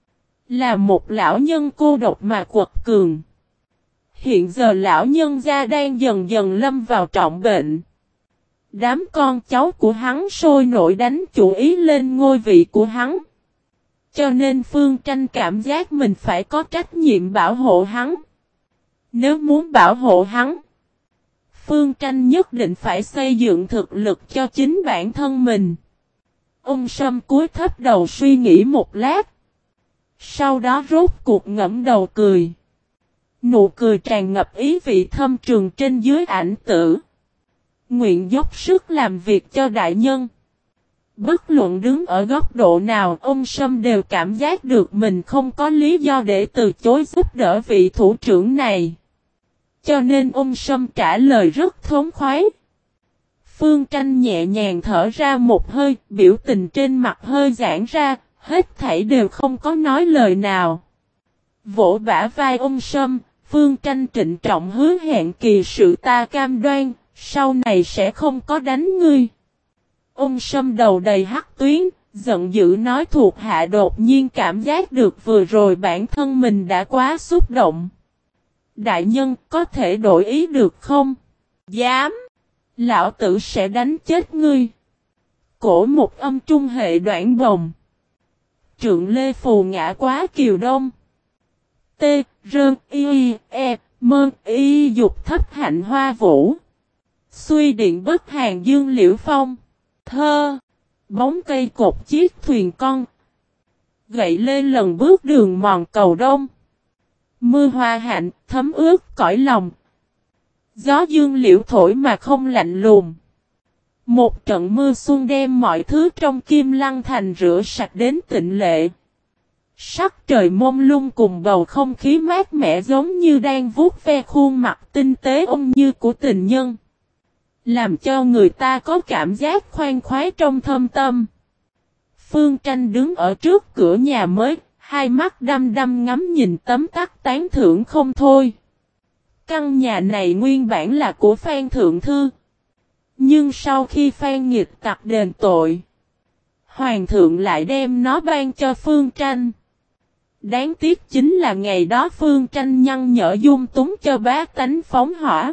Là một lão nhân cô độc mà quật cường. Hiện giờ lão nhân gia đang dần dần lâm vào trọng bệnh. Đám con cháu của hắn sôi nổi đánh chủ ý lên ngôi vị của hắn. Cho nên Phương Tranh cảm giác mình phải có trách nhiệm bảo hộ hắn. Nếu muốn bảo hộ hắn, Phương Tranh nhất định phải xây dựng thực lực cho chính bản thân mình. Ôn Sâm cúi thấp đầu suy nghĩ một lát. Sau đó rốt cuộc ngẫm đầu cười. Nụ cười tràn ngập ý vị thâm trường trên dưới Ảnh Tử. Nguyện dốc sức làm việc cho đại nhân. Bất luận đứng ở góc độ nào, ông Sâm đều cảm giác được mình không có lý do để từ chối giúp đỡ vị thủ trưởng này. Cho nên ông Sâm trả lời rất thống khoái. Phương Tranh nhẹ nhàng thở ra một hơi, biểu tình trên mặt hơi giãn ra, hết thảy đều không có nói lời nào. Vỗ bả vai ông Sâm, Phương Tranh trịnh trọng hứa hẹn kỳ sự ta cam đoan, sau này sẽ không có đánh ngươi. Ông Sâm đầu đầy hắc tuyến, giận dữ nói thuộc hạ đột nhiên cảm giác được vừa rồi bản thân mình đã quá xúc động. Đại nhân có thể đổi ý được không? Dám! Lão tử sẽ đánh chết ngươi. Cổ một âm trung hệ đoạn bồng. Trượng Lê Phù ngã quá Kiều Đông. T, Rơn, Y, E, Mơn, Y dục thấp hạnh hoa vũ. Xuy điện bất hàng dương liễu phong. Thơ. Bóng cây cột chiếc thuyền con. Gậy lê lần bước đường mòn cầu đông. Mưa hoa hạnh thấm ướt cõi lòng. Gió dương liễu thổi mà không lạnh lùng. Một trận mưa xuân đem mọi thứ trong Kim Lăng Thành rửa sạch đến tịnh lệ. Sắc trời mông lung cùng bầu không khí mát mẻ giống như đang vuốt ve khuôn mặt tinh tế ôn như của tình nhân. Làm cho người ta có cảm giác khoan khoái trong thâm tâm. Phương Tranh đứng ở trước cửa nhà mới, hai mắt đăm đăm ngắm nhìn tấm tắc tán thưởng không thôi. Căn nhà này nguyên bản là của Phan Thượng Thư. Nhưng sau khi Phan Nghịch tặc đền tội, Hoàng thượng lại đem nó ban cho Phương Tranh. Đáng tiếc chính là ngày đó Phương Tranh nhăn nhở dung túng cho bá tánh phóng hỏa.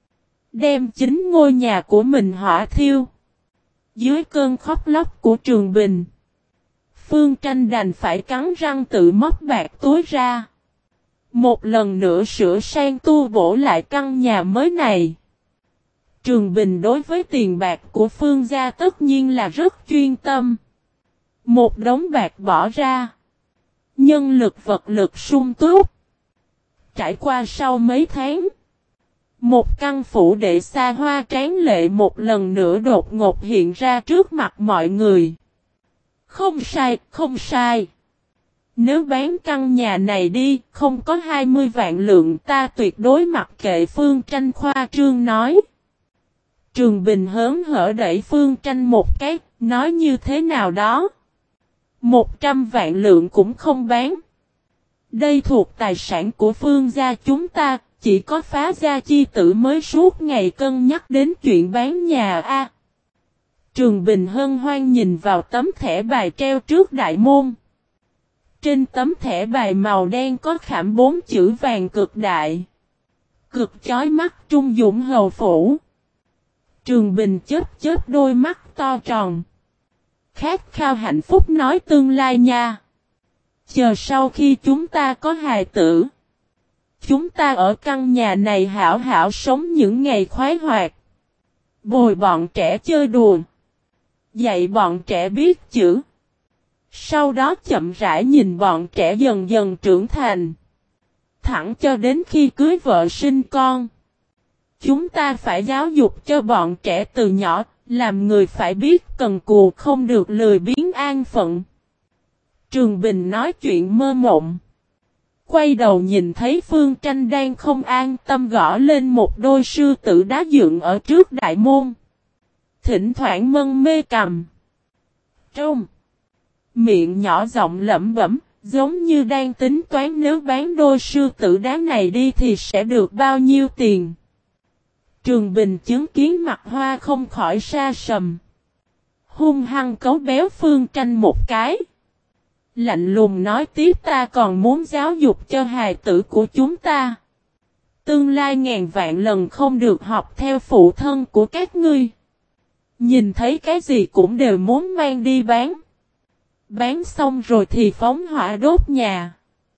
Đem chính ngôi nhà của mình hỏa thiêu. Dưới cơn khóc lóc của Trường Bình, Phương Tranh đành phải cắn răng tự móc bạc túi ra. Một lần nữa sửa sang tu bổ lại căn nhà mới này. Trường Bình đối với tiền bạc của Phương gia tất nhiên là rất chuyên tâm. Một đống bạc bỏ ra. Nhân lực vật lực sung túc. Trải qua sau mấy tháng, một căn phủ đệ xa hoa tráng lệ một lần nữa đột ngột hiện ra trước mặt mọi người. Không sai, không sai. Nếu bán căn nhà này đi, không có 20 vạn lượng ta tuyệt đối mặc kệ. Phương Tranh khoa trương nói. Trường Bình hớn hở đẩy Phương Tranh một cái, nói như thế nào đó. 100 vạn lượng cũng không bán. Đây thuộc tài sản của Phương gia chúng ta, chỉ có phá gia chi tử mới suốt ngày cân nhắc đến chuyện bán nhà a. Trường Bình hân hoan nhìn vào tấm thẻ bài treo trước đại môn. Trên tấm thẻ bài màu đen có khảm 4 chữ vàng cực đại. Cực chói mắt Trung Dũng Hầu Phủ. Trường Bình chớp đôi mắt to tròn. Khát khao hạnh phúc nói tương lai nha. Chờ sau khi chúng ta có hài tử, chúng ta ở căn nhà này hảo hảo sống những ngày khoái hoạt. Bồi bọn trẻ chơi đùa. Dạy bọn trẻ biết chữ. Sau đó chậm rãi nhìn bọn trẻ dần dần trưởng thành. Thẳng cho đến khi cưới vợ sinh con. Chúng ta phải giáo dục cho bọn trẻ từ nhỏ, làm người phải biết cần cù không được lười biếng an phận. Trường Bình nói chuyện mơ mộng. Quay đầu nhìn thấy Phương Tranh đang không an tâm gõ lên một đôi sư tử đá dựng ở trước đại môn. Thỉnh thoảng mân mê cầm. Trong miệng nhỏ giọng lẩm bẩm, giống như đang tính toán nếu bán đôi sư tử đá này đi thì sẽ được bao nhiêu tiền. Trường Bình chứng kiến mặt hoa không khỏi sa sầm. Hung hăng cấu béo Phương Tranh một cái. Lạnh lùng nói tiếp ta còn muốn giáo dục cho hài tử của chúng ta. Tương lai ngàn vạn lần không được học theo phụ thân của các ngươi. Nhìn thấy cái gì cũng đều muốn mang đi bán. Bán xong rồi thì phóng hỏa đốt nhà.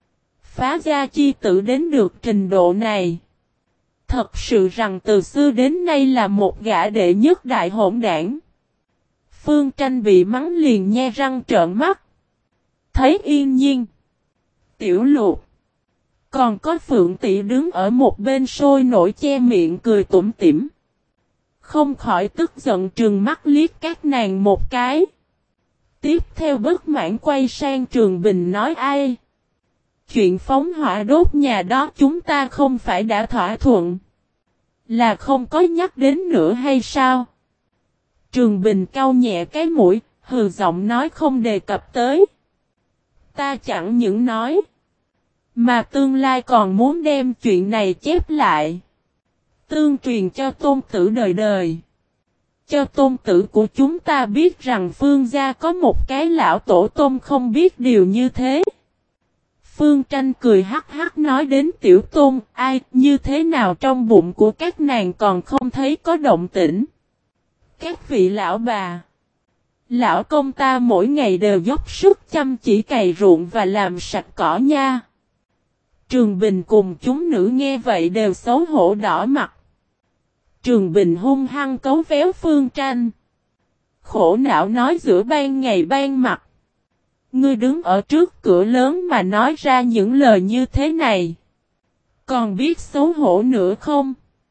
Phá gia chi tử đến được trình độ này. Thật sự rằng từ xưa đến nay là một gã đệ nhất đại hỗn đảng. Phương Tranh bị mắng liền nhe răng trợn mắt. Thấy Yên Nhiên, Tiểu Lục, còn có Phượng Tỷ đứng ở một bên sôi nổi che miệng cười tủm tỉm. Không khỏi tức giận trừng mắt liếc các nàng một cái. tiếp theo bất mãn quay sang Trường Bình nói ai. Chuyện phóng hỏa đốt nhà đó chúng ta không phải đã thỏa thuận. Là không có nhắc đến nữa hay sao? Trường Bình cau nhẹ cái mũi, hừ giọng nói không đề cập tới. Ta chẳng những nói. Mà tương lai còn muốn đem chuyện này chép lại. Tương truyền cho tôn tử đời đời. Cho tôn tử của chúng ta biết rằng Phương gia có một cái lão tổ tông không biết điều như thế. Phương Tranh cười hắc hắc nói đến tiểu tôn, ai, như thế nào trong bụng của các nàng còn không thấy có động tĩnh. Các vị lão bà, lão công ta mỗi ngày đều dốc sức chăm chỉ cày ruộng và làm sạch cỏ nha. Trường Bình cùng chúng nữ nghe vậy đều xấu hổ đỏ mặt. Trường Bình hung hăng cấu véo Phương Tranh. Khổ não nói giữa ban ngày ban mặt. Ngươi đứng ở trước cửa lớn mà nói ra những lời như thế này. Còn biết xấu hổ nữa không?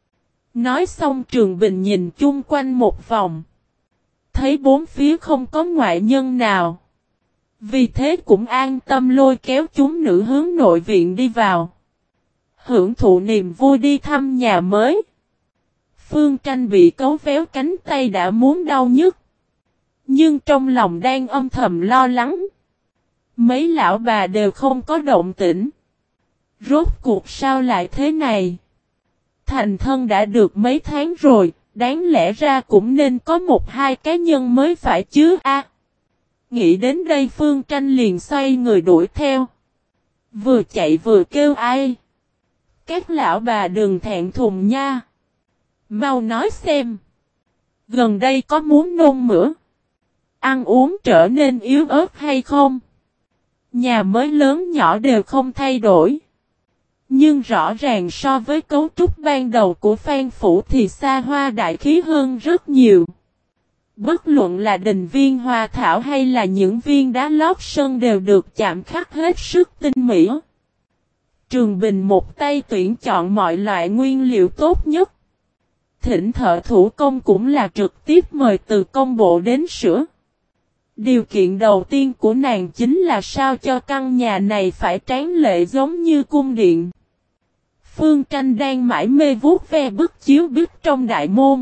Nói xong Trường Bình nhìn chung quanh một vòng. Thấy bốn phía không có ngoại nhân nào. Vì thế cũng an tâm lôi kéo chúng nữ hướng nội viện đi vào. Hưởng thụ niềm vui đi thăm nhà mới. Phương Tranh bị cấu véo cánh tay đã muốn đau nhức. Nhưng trong lòng đang âm thầm lo lắng. Mấy lão bà đều không có động tĩnh. Rốt cuộc sao lại thế này? Thành thân đã được mấy tháng rồi, đáng lẽ ra cũng nên có một hai cá nhân mới phải chứ a. Nghĩ đến đây Phương Tranh liền xoay người đuổi theo. Vừa chạy vừa kêu ai. Các lão bà đừng thẹn thùng nha. Mau nói xem. Gần đây có muốn nôn mửa? Ăn uống trở nên yếu ớt hay không? Nhà mới lớn nhỏ đều không thay đổi. Nhưng rõ ràng so với cấu trúc ban đầu của Phan Phủ thì xa hoa đại khí hơn rất nhiều. Bất luận là đình viên hoa thảo hay là những viên đá lót sân đều được chạm khắc hết sức tinh mỹ. Trường Bình một tay tuyển chọn mọi loại nguyên liệu tốt nhất. Thỉnh thợ thủ công cũng là trực tiếp mời từ công bộ đến sửa. Điều kiện đầu tiên của nàng chính là sao cho căn nhà này phải tráng lệ giống như cung điện. Phương Tranh đang mải mê vuốt ve bức chiếu bích trong đại môn.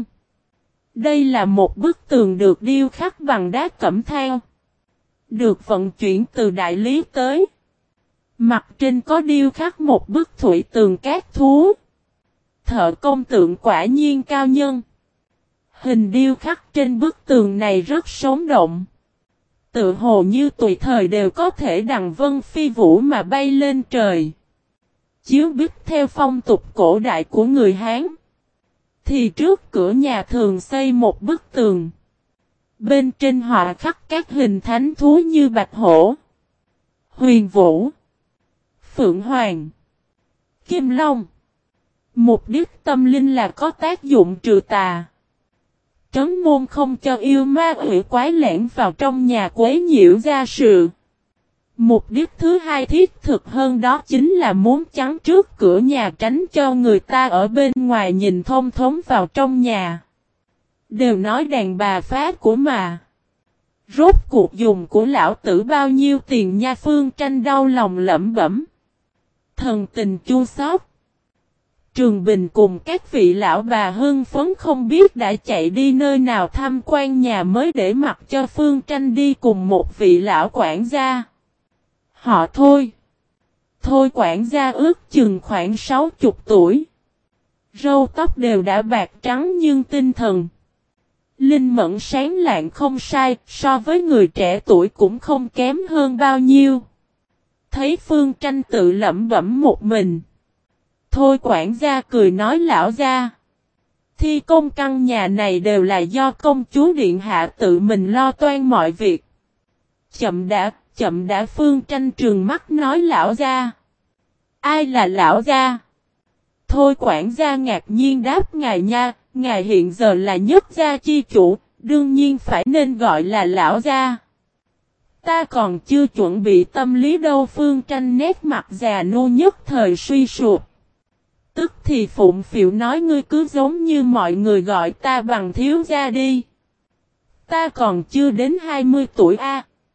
Đây là một bức tường được điêu khắc bằng đá cẩm thao. Được vận chuyển từ đại lý tới. Mặt trên có điêu khắc một bức thủy tường cát thú. Thợ công tượng quả nhiên cao nhân. Hình điêu khắc trên bức tường này rất sống động. Tự hồ như tùy thời đều có thể đằng vân phi vũ mà bay lên trời. Chiếu bích theo phong tục cổ đại của người Hán. Thì trước cửa nhà thường xây một bức tường. Bên trên họa khắc các hình thánh thú như bạch hổ, huyền vũ, phượng hoàng, kim long. Mục đích tâm linh là có tác dụng trừ tà. Trấn môn không cho yêu ma quỷ quái lẻn vào trong nhà quấy nhiễu gia sự. Mục đích thứ hai thiết thực hơn đó chính là muốn chắn trước cửa nhà tránh cho người ta ở bên ngoài nhìn thông thống vào trong nhà. Đều nói đàn bà phá của mà. Rốt cuộc dùng của lão tử bao nhiêu tiền nha. Phương Tranh đau lòng lẩm bẩm. Thần tình chua xót. Trường Bình cùng các vị lão bà hưng phấn không biết đã chạy đi nơi nào tham quan nhà mới để mặc cho Phương Tranh đi cùng một vị lão quản gia. Họ Thôi. Thôi quản gia ước chừng khoảng 60 tuổi. Râu tóc đều đã bạc trắng nhưng tinh thần. Linh mẫn sáng lạng không sai, so với người trẻ tuổi cũng không kém hơn bao nhiêu. Thấy Phương Tranh tự lẩm bẩm một mình. Thôi quản gia cười nói lão gia. Thi công căn nhà này đều là do công chúa điện hạ tự mình lo toan mọi việc. Chậm đã Phương Tranh trừng mắt nói lão gia. Ai là lão gia? Thôi quản gia ngạc nhiên đáp ngài nha, ngài hiện giờ là nhất gia chi chủ, đương nhiên phải nên gọi là lão gia. Ta còn chưa chuẩn bị tâm lý đâu. Phương Tranh nét mặt già nua nhất thời suy sụp. Tức thì phụng phịu nói ngươi cứ giống như mọi người gọi ta bằng thiếu gia đi. Ta còn chưa đến 20 tuổi a.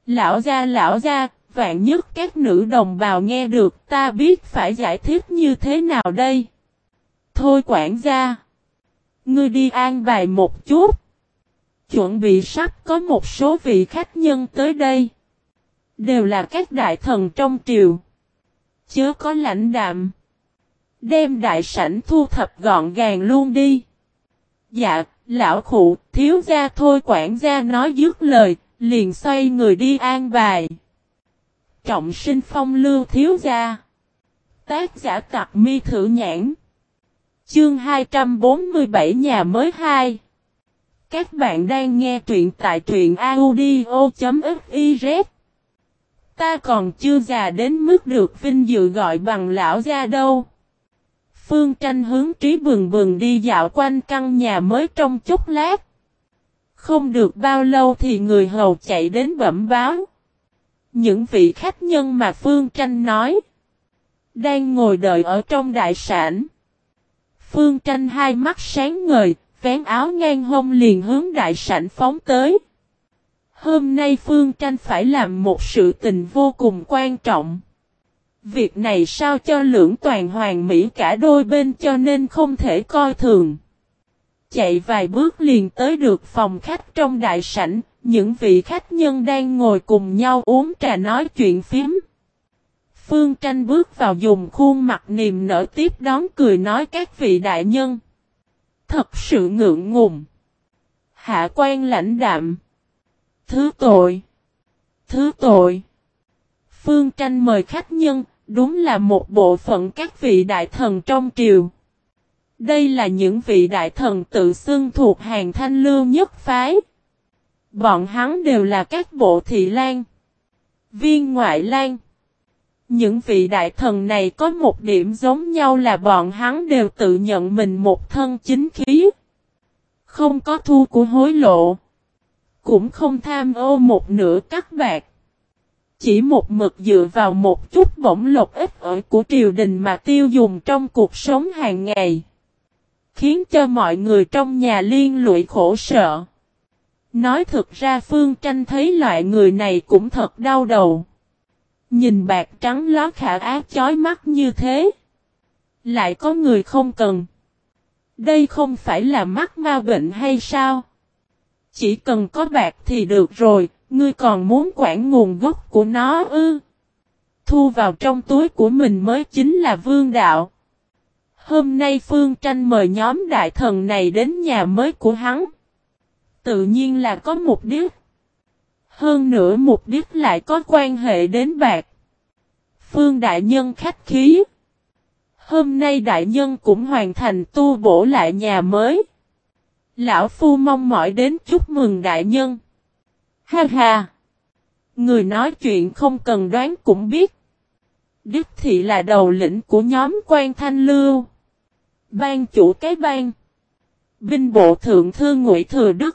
Lão gia, vạn nhất các nữ đồng bào nghe được ta biết phải giải thích như thế nào đây? Thôi quản gia. Ngươi đi an bài một chút. Chuẩn bị sắp có một số vị khách nhân tới đây. Đều là các đại thần trong triều. Chớ có lãnh đạm. Đem đại sảnh thu thập gọn gàng luôn đi. Dạ, lão khụ, thiếu gia thôi quản gia nói dứt lời, liền xoay người đi an bài. Trọng sinh phong lưu thiếu gia. Tác giả Tặc Mi Thử Nhãn. Chương 247 nhà mới 2. Các bạn đang nghe truyện tại truyện audio.fiz. Ta còn chưa già đến mức được vinh dự gọi bằng lão gia đâu. Phương Tranh hướng trí bừng bừng đi dạo quanh căn nhà mới trong chốc lát. Không được bao lâu thì người hầu chạy đến bẩm báo. Những vị khách nhân mà Phương Tranh nói đang ngồi đợi ở trong đại sảnh. Phương Tranh hai mắt sáng ngời, vén áo ngang hông liền hướng đại sảnh phóng tới. Hôm nay Phương Tranh phải làm một sự tình vô cùng quan trọng. Việc này sao cho lưỡng toàn hoàn mỹ cả đôi bên cho nên không thể coi thường. Chạy vài bước liền tới được phòng khách trong đại sảnh, những vị khách nhân đang ngồi cùng nhau uống trà nói chuyện phím. Phương Tranh bước vào dùng khuôn mặt niềm nở tiếp đón cười nói các vị đại nhân. Thật sự ngượng ngùng. Hạ quan lãnh đạm. Thứ tội. Thứ tội. Phương Tranh mời khách nhân, đúng là một bộ phận các vị đại thần trong triều. Đây là những vị đại thần tự xưng thuộc hàng thanh lưu nhất phái. Bọn hắn đều là các bộ thị lang, viên ngoại lang. Những vị đại thần này có một điểm giống nhau là bọn hắn đều tự nhận mình một thân chính khí. Không có thu của hối lộ. Cũng không tham ô một nửa cắt bạc. Chỉ một mực dựa vào một chút bổng lộc ít ỏi của triều đình mà tiêu dùng trong cuộc sống hàng ngày. Khiến cho mọi người trong nhà liên lụy khổ sở. Nói thực ra Phương Tranh thấy loại người này cũng thật đau đầu. Nhìn bạc trắng lót khả ác chói mắt như thế. Lại có người không cần. Đây không phải là mắc ma bệnh hay sao? Chỉ cần có bạc thì được rồi, ngươi còn muốn quản nguồn gốc của nó ư? Thu vào trong túi của mình mới chính là vương đạo. Hôm nay Phương Tranh mời nhóm đại thần này đến nhà mới của hắn. Tự nhiên là có mục đích. Hơn nữa mục đích lại có quan hệ đến bạc. Phương đại nhân khách khí. Hôm nay đại nhân cũng hoàn thành tu bổ lại nhà mới. Lão phu mong mỏi đến chúc mừng đại nhân. Ha ha. Người nói chuyện không cần đoán cũng biết. Đức thị là đầu lĩnh của nhóm quan thanh lưu. Ban chủ cái ban. Binh bộ thượng thư Ngụy Thừa Đức.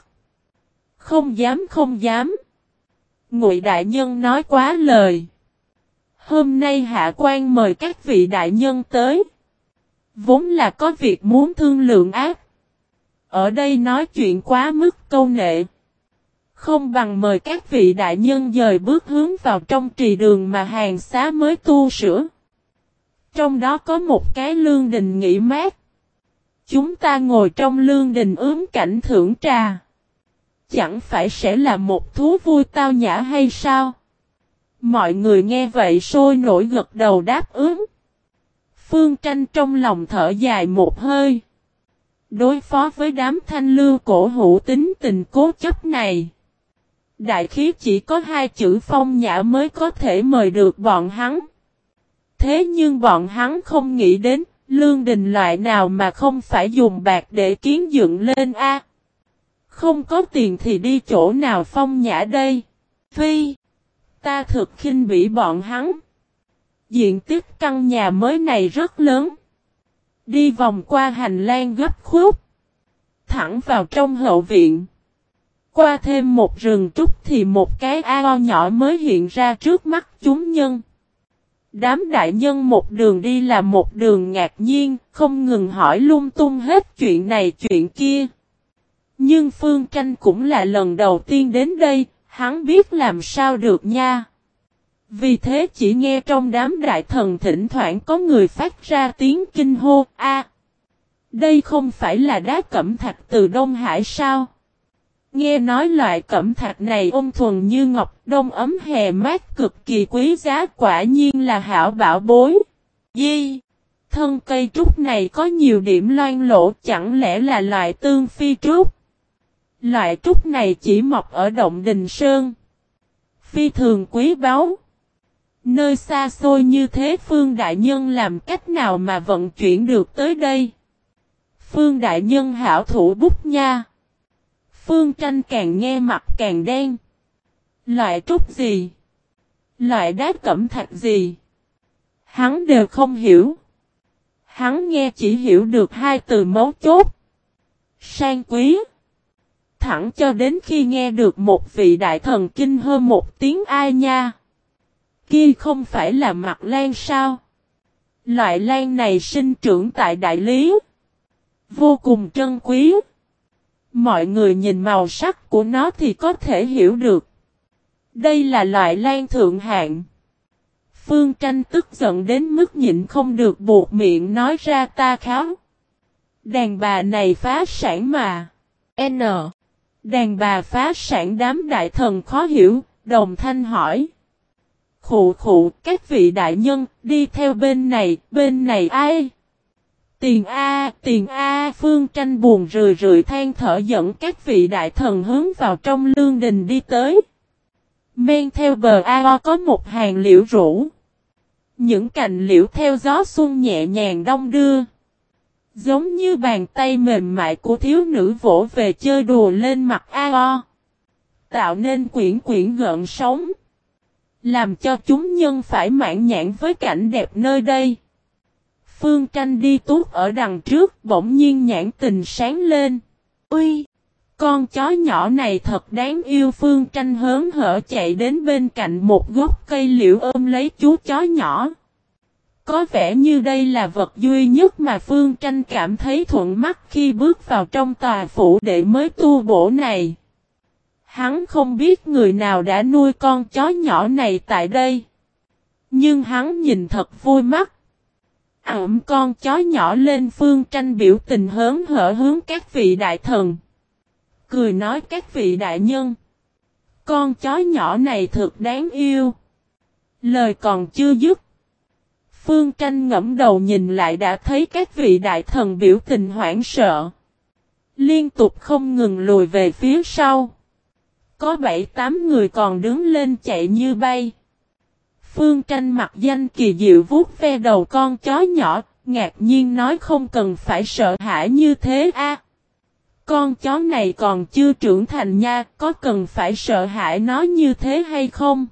Không dám. Ngụy đại nhân nói quá lời. Hôm nay hạ quan mời các vị đại nhân tới. Vốn là có việc muốn thương lượng ác. Ở đây nói chuyện quá mức câu nệ. Không bằng mời các vị đại nhân dời bước hướng vào trong trì đường mà hàng xá mới tu sửa. Trong đó có một cái lương đình nghỉ mát. Chúng ta ngồi trong lương đình ướm cảnh thưởng trà. Chẳng phải sẽ là một thú vui tao nhã hay sao? Mọi người nghe vậy sôi nổi gật đầu đáp ứng. Phương Tranh trong lòng thở dài một hơi. Đối phó với đám thanh lưu cổ hủ tính tình cố chấp này. Đại khí chỉ có hai chữ phong nhã mới có thể mời được bọn hắn. Thế nhưng bọn hắn không nghĩ đến lương đình loại nào mà không phải dùng bạc để kiến dựng lên a. Không có tiền thì đi chỗ nào phong nhã đây? Phi, ta thực khinh bỉ bọn hắn. Diện tích căn nhà mới này rất lớn. Đi vòng qua hành lang gấp khúc. Thẳng vào trong hậu viện. Qua thêm một rừng trúc thì một cái ao nhỏ mới hiện ra trước mắt chúng nhân. Đám đại nhân một đường đi là một đường ngạc nhiên, không ngừng hỏi lung tung hết chuyện này chuyện kia. Nhưng Phương Tranh cũng là lần đầu tiên đến đây, Hắn biết làm sao được nha. Vì thế chỉ nghe trong đám đại thần thỉnh thoảng có người phát ra tiếng kinh hô, a, đây không phải là đá cẩm thạch từ Đông Hải sao? Nghe nói loại cẩm thạch này ôn thuần như ngọc, đông ấm hè mát cực kỳ quý giá, quả nhiên là hảo bảo bối. Di, thân cây trúc này có nhiều điểm loang lổ, chẳng lẽ là loại tương phi trúc? Loại trúc này chỉ mọc ở động Đình Sơn. Phi thường quý báu. Nơi xa xôi như thế Phương Đại Nhân làm cách nào mà vận chuyển được tới đây? Phương Đại Nhân hảo thủ bút nha. Phương Tranh càng nghe mặt càng đen. Loại trúc gì? Loại đá cẩm thạch gì? Hắn đều không hiểu. Hắn nghe chỉ hiểu được hai từ mấu chốt. Sang quý. Thẳng cho đến khi nghe được một vị đại thần kinh hô một tiếng ai nha. Kia không phải là mặt lan sao? Loại lan này sinh trưởng tại Đại Lý. Vô cùng trân quý. Mọi người nhìn màu sắc của nó thì có thể hiểu được. Đây là loại lan thượng hạng. Phương Tranh tức giận đến mức nhịn không được buột miệng nói ra ta kháo. Đàn bà này phá sản mà. N. Đàn bà phá sản đám đại thần khó hiểu, đồng thanh hỏi. Khụ khụ, các vị đại nhân, đi theo bên này ai? Tiền A, Phương Tranh buồn rười than thở dẫn các vị đại thần hướng vào trong lương đình đi tới. Men theo bờ ao có một hàng liễu rủ. Những cành liễu theo gió xuân nhẹ nhàng đong đưa. Giống như bàn tay mềm mại của thiếu nữ vỗ về chơi đùa lên mặt ao. Tạo nên quyển quyển gợn sóng. Làm cho chúng nhân phải mãn nhãn với cảnh đẹp nơi đây. Phương Tranh đi tuốt ở đằng trước bỗng nhiên nhãn tình sáng lên. Ui! Con chó nhỏ này thật đáng yêu. Phương Tranh hớn hở chạy đến bên cạnh một gốc cây liễu ôm lấy chú chó nhỏ. Có vẻ như đây là vật duy nhất mà Phương Tranh cảm thấy thuận mắt khi bước vào trong tòa phủ đệ mới tu bổ này. Hắn không biết người nào đã nuôi con chó nhỏ này tại đây. Nhưng hắn nhìn thật vui mắt. Ẵm con chó nhỏ lên. Phương Tranh biểu tình hớn hở hướng các vị đại thần. Cười nói các vị đại nhân. Con chó nhỏ này thật đáng yêu. Lời còn chưa dứt. Phương Tranh ngẫm đầu nhìn lại đã thấy các vị đại thần biểu tình hoảng sợ. Liên tục không ngừng lùi về phía sau. Có 7-8 người còn đứng lên chạy như bay. Phương Tranh mặt danh kỳ diệu vuốt ve đầu con chó nhỏ, ngạc nhiên nói không cần phải sợ hãi như thế a. Con chó này còn chưa trưởng thành nha, có cần phải sợ hãi nó như thế hay không?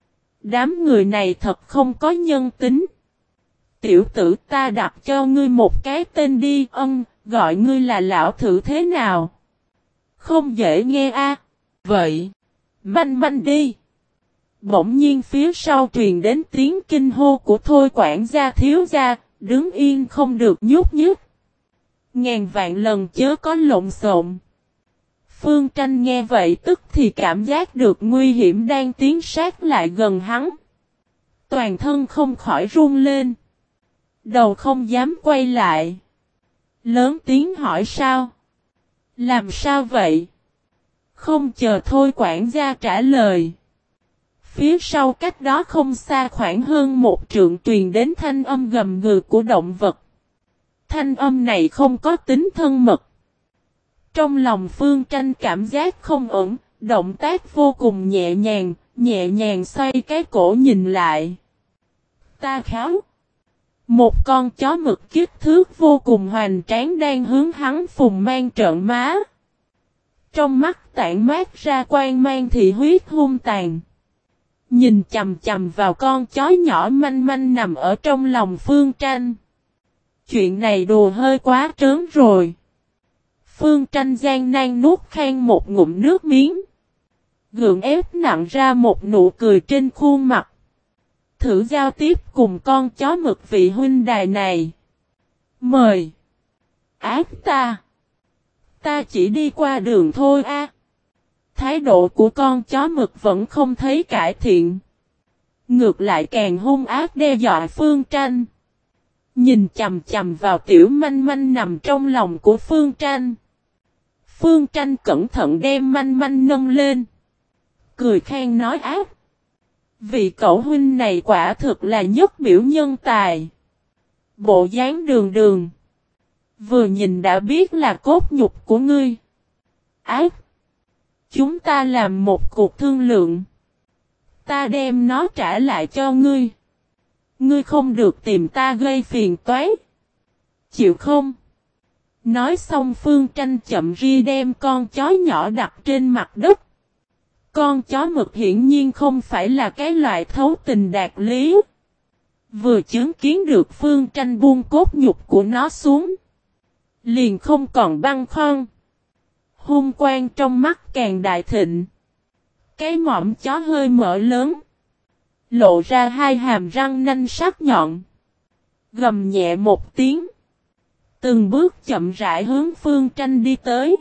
Đám người này thật không có nhân tính. Tiểu tử ta đặt cho ngươi một cái tên đi, gọi ngươi là lão thử thế nào? Không dễ nghe a. Vậy, manh đi. Bỗng nhiên phía sau truyền đến tiếng kinh hô của Thôi quản gia thiếu gia, đứng yên không được nhúc nhích. Ngàn vạn lần chớ có lộn xộn. Phương Tranh nghe vậy tức thì cảm giác được nguy hiểm đang tiến sát lại gần hắn. Toàn thân không khỏi run lên. Đầu không dám quay lại. Lớn tiếng hỏi sao? Làm sao vậy? Không chờ Thôi quản gia trả lời. Phía sau cách đó không xa khoảng hơn một trượng truyền đến thanh âm gầm gừ của động vật. Thanh âm này không có tính thân mật. Trong lòng Phương Tranh cảm giác không ổn, động tác vô cùng nhẹ nhàng xoay cái cổ nhìn lại. Ta kháo. Một con chó mực kích thước vô cùng hoành tráng đang hướng hắn phùng mang trợn má. Trong mắt tản mát ra quang mang thị huyết hung tàn. Nhìn chầm chầm vào con chó nhỏ manh manh nằm ở trong lòng Phương Tranh. Chuyện này đùa hơi quá trớn rồi. Phương Tranh gian nan nuốt khan một ngụm nước miếng. Gượng ép nặng ra một nụ cười trên khuôn mặt. Thử giao tiếp cùng con chó mực vị huynh đài này. Mời. Ác ta. Ta chỉ đi qua đường thôi a. thái độ của con chó mực vẫn không thấy cải thiện. Ngược lại càng hung ác đe dọa Phương Tranh. Nhìn chằm chằm vào tiểu manh manh nằm trong lòng của Phương Tranh. Phương Tranh cẩn thận đem manh manh nâng lên. Cười khen nói ác. Vị cậu huynh này quả thực là nhất biểu nhân tài. Bộ dáng đường đường. Vừa nhìn đã biết là cốt nhục của ngươi. Ác. Chúng ta làm một cuộc thương lượng. Ta đem nó trả lại cho ngươi. Ngươi không được tìm ta gây phiền toái. Chịu không? Nói xong Phương Tranh chậm ri đem con chó nhỏ đặt trên mặt đất. Con chó mực hiển nhiên không phải là cái loại thấu tình đạt lý. Vừa chứng kiến được Phương Tranh buông cốt nhục của nó xuống. Liền không còn băn khoăn. Hung quang trong mắt càng đại thịnh. Cái mõm chó hơi mở lớn. Lộ ra hai hàm răng nanh sắc nhọn. Gầm nhẹ một tiếng. Từng bước chậm rãi hướng Phương Tranh đi tới.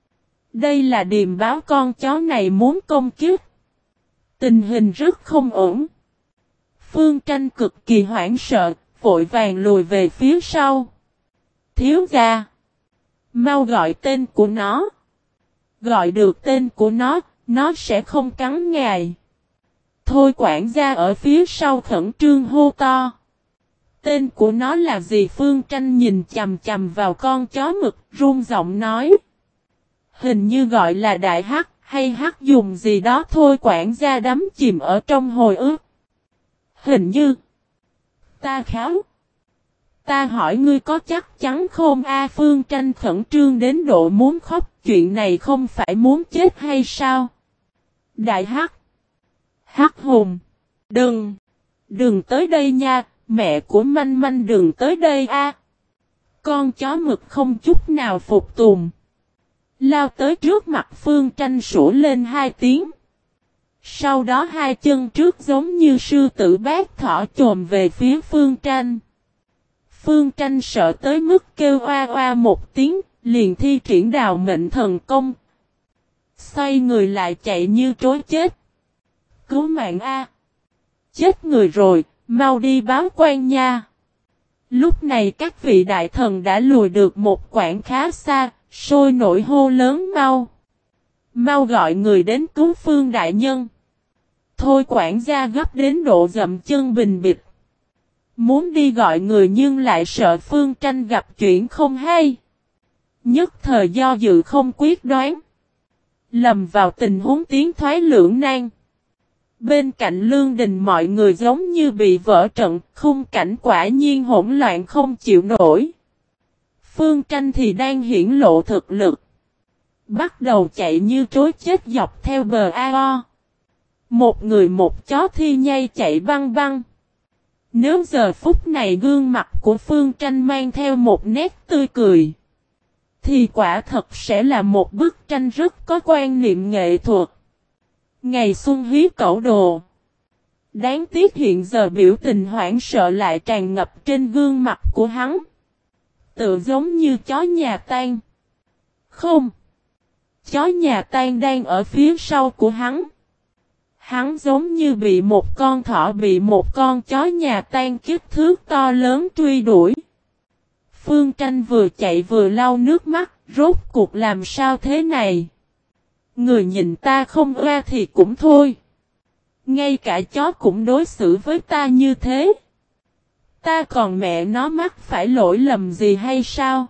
Đây là điềm báo con chó này muốn công kích. Tình hình rất không ổn. Phương Tranh cực kỳ hoảng sợ, vội vàng lùi về phía sau. Thiếu gia. Mau gọi tên của nó. Gọi được tên của nó sẽ không cắn ngài. Thôi quản gia ở phía sau khẩn trương hô to. Tên của nó là gì? Phương Tranh nhìn chằm chằm vào con chó mực, run giọng nói. Hình như gọi là đại hắc, hay hắc dùng gì đó. Thôi quản gia đắm chìm ở trong hồi ức. Hình như. Ta kháo. Ta hỏi ngươi có chắc chắn không a? Phương Tranh khẩn trương đến độ muốn khóc. Chuyện này không phải muốn chết hay sao? Đại hắc. Hắc hùng. Đừng tới đây nha. Mẹ của manh manh đừng tới đây a. Con chó mực không chút nào phục tùng. Lao tới trước mặt Phương Tranh sủa lên hai tiếng. Sau đó hai chân trước giống như sư tử bát thỏ chồm về phía Phương Tranh. Phương Tranh sợ tới mức kêu oa oa một tiếng, liền thi triển đào mệnh thần công. Xoay người lại chạy như trối chết. Cứu mạng a! Chết người rồi, mau đi báo quan nha. Lúc này các vị đại thần đã lùi được một quãng khá xa, sôi nổi hô lớn mau. Mau gọi người đến cứu Phương đại nhân. Thôi quản gia gấp đến độ dậm chân bình bịch. Muốn đi gọi người nhưng lại sợ Phương Tranh gặp chuyện không hay. Nhất thời do dự không quyết đoán. Lầm vào tình huống tiến thoái lưỡng nan. Bên cạnh lương đình mọi người giống như bị vỡ trận, khung cảnh quả nhiên hỗn loạn không chịu nổi. Phương Tranh thì đang hiển lộ thực lực. Bắt đầu chạy như trối chết dọc theo bờ ao. Một người một chó thi nhây chạy băng băng. Nếu giờ phút này gương mặt của Phương Tranh mang theo một nét tươi cười, thì quả thật sẽ là một bức tranh rất có quan niệm nghệ thuật. Ngày xuân hí cẩu đồ. Đáng tiếc hiện giờ biểu tình hoảng sợ lại tràn ngập trên gương mặt của hắn. Tự giống như chó nhà tang. Không. Chó nhà tang đang ở phía sau của hắn. Hắn giống như bị một con thỏ bị một con chó nhà tang kích thước to lớn truy đuổi. Phương Tranh vừa chạy vừa lau nước mắt, rốt cuộc làm sao thế này? Người nhìn ta không oa thì cũng thôi. Ngay cả chó cũng đối xử với ta như thế. Ta còn mẹ nó mắc phải lỗi lầm gì hay sao?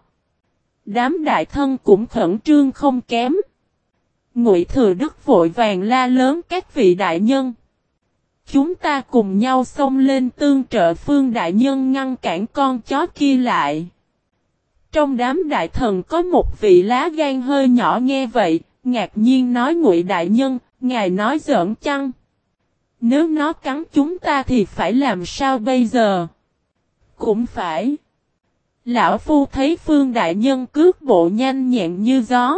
Đám đại thân cũng khẩn trương không kém. Ngụy Thừa Đức vội vàng la lớn các vị đại nhân. Chúng ta cùng nhau xông lên tương trợ Phương đại nhân ngăn cản con chó kia lại. Trong đám đại thần có một vị lá gan hơi nhỏ nghe vậy, ngạc nhiên nói Ngụy đại nhân, ngài nói giỡn chăng? Nếu nó cắn chúng ta thì phải làm sao bây giờ? Cũng phải. Lão Phu thấy Phương đại nhân cước bộ nhanh nhẹn như gió.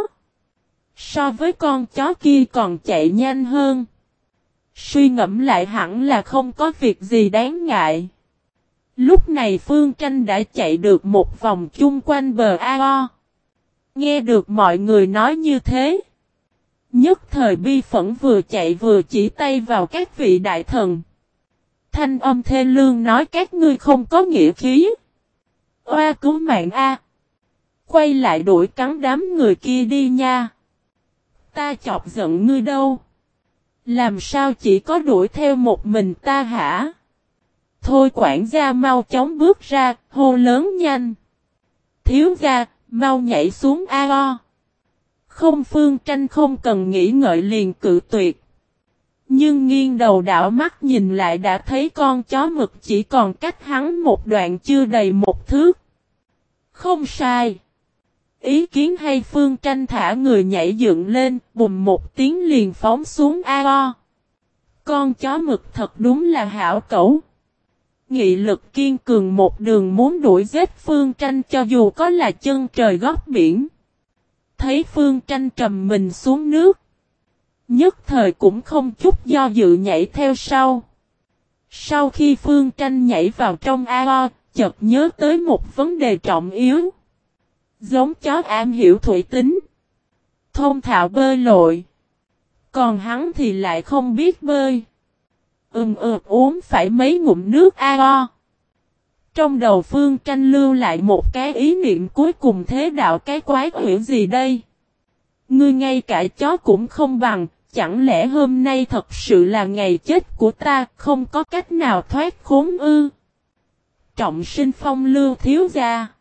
So với con chó kia còn chạy nhanh hơn. Suy ngẫm lại hẳn là không có việc gì đáng ngại. Lúc này Phương Tranh đã chạy được một vòng chung quanh bờ ao. Nghe được mọi người nói như thế. Nhất thời bi phẫn vừa chạy vừa chỉ tay vào các vị đại thần. Thanh âm thê lương nói các ngươi không có nghĩa khí. Oa cứu mạng a! Quay lại đuổi cắn đám người kia đi nha. Ta chọc giận ngươi đâu. Làm sao chỉ có đuổi theo một mình ta hả? Thôi quản gia mau chóng bước ra, hô lớn nhanh. Thiếu gia, mau nhảy xuống ao. Không Phương Tranh không cần nghĩ ngợi liền cự tuyệt. Nhưng nghiêng đầu đảo mắt nhìn lại đã thấy con chó mực chỉ còn cách hắn một đoạn chưa đầy một thước. Không sai. Ý kiến hay Phương Tranh thả người nhảy dựng lên, bùm một tiếng liền phóng xuống ao. Con chó mực thật đúng là hảo cẩu. Nghị lực kiên cường một đường muốn đuổi giết Phương Tranh cho dù có là chân trời góc biển. Thấy Phương Tranh trầm mình xuống nước. Nhất thời cũng không chút do dự nhảy theo sau. Sau khi Phương Tranh nhảy vào trong ao, chợt nhớ tới một vấn đề trọng yếu. Giống chó am hiểu thủy tính. Thông thạo bơi lội. Còn hắn thì lại không biết bơi. Uống phải mấy ngụm nước ao. Trong đầu Phương Tranh lưu lại một cái ý niệm cuối cùng thế đạo cái quái quỷ gì đây? Ngươi ngay cả chó cũng không bằng, chẳng lẽ hôm nay thật sự là ngày chết của ta, không có cách nào thoát khốn ư? Trọng Sinh Phong lưu thiếu gia.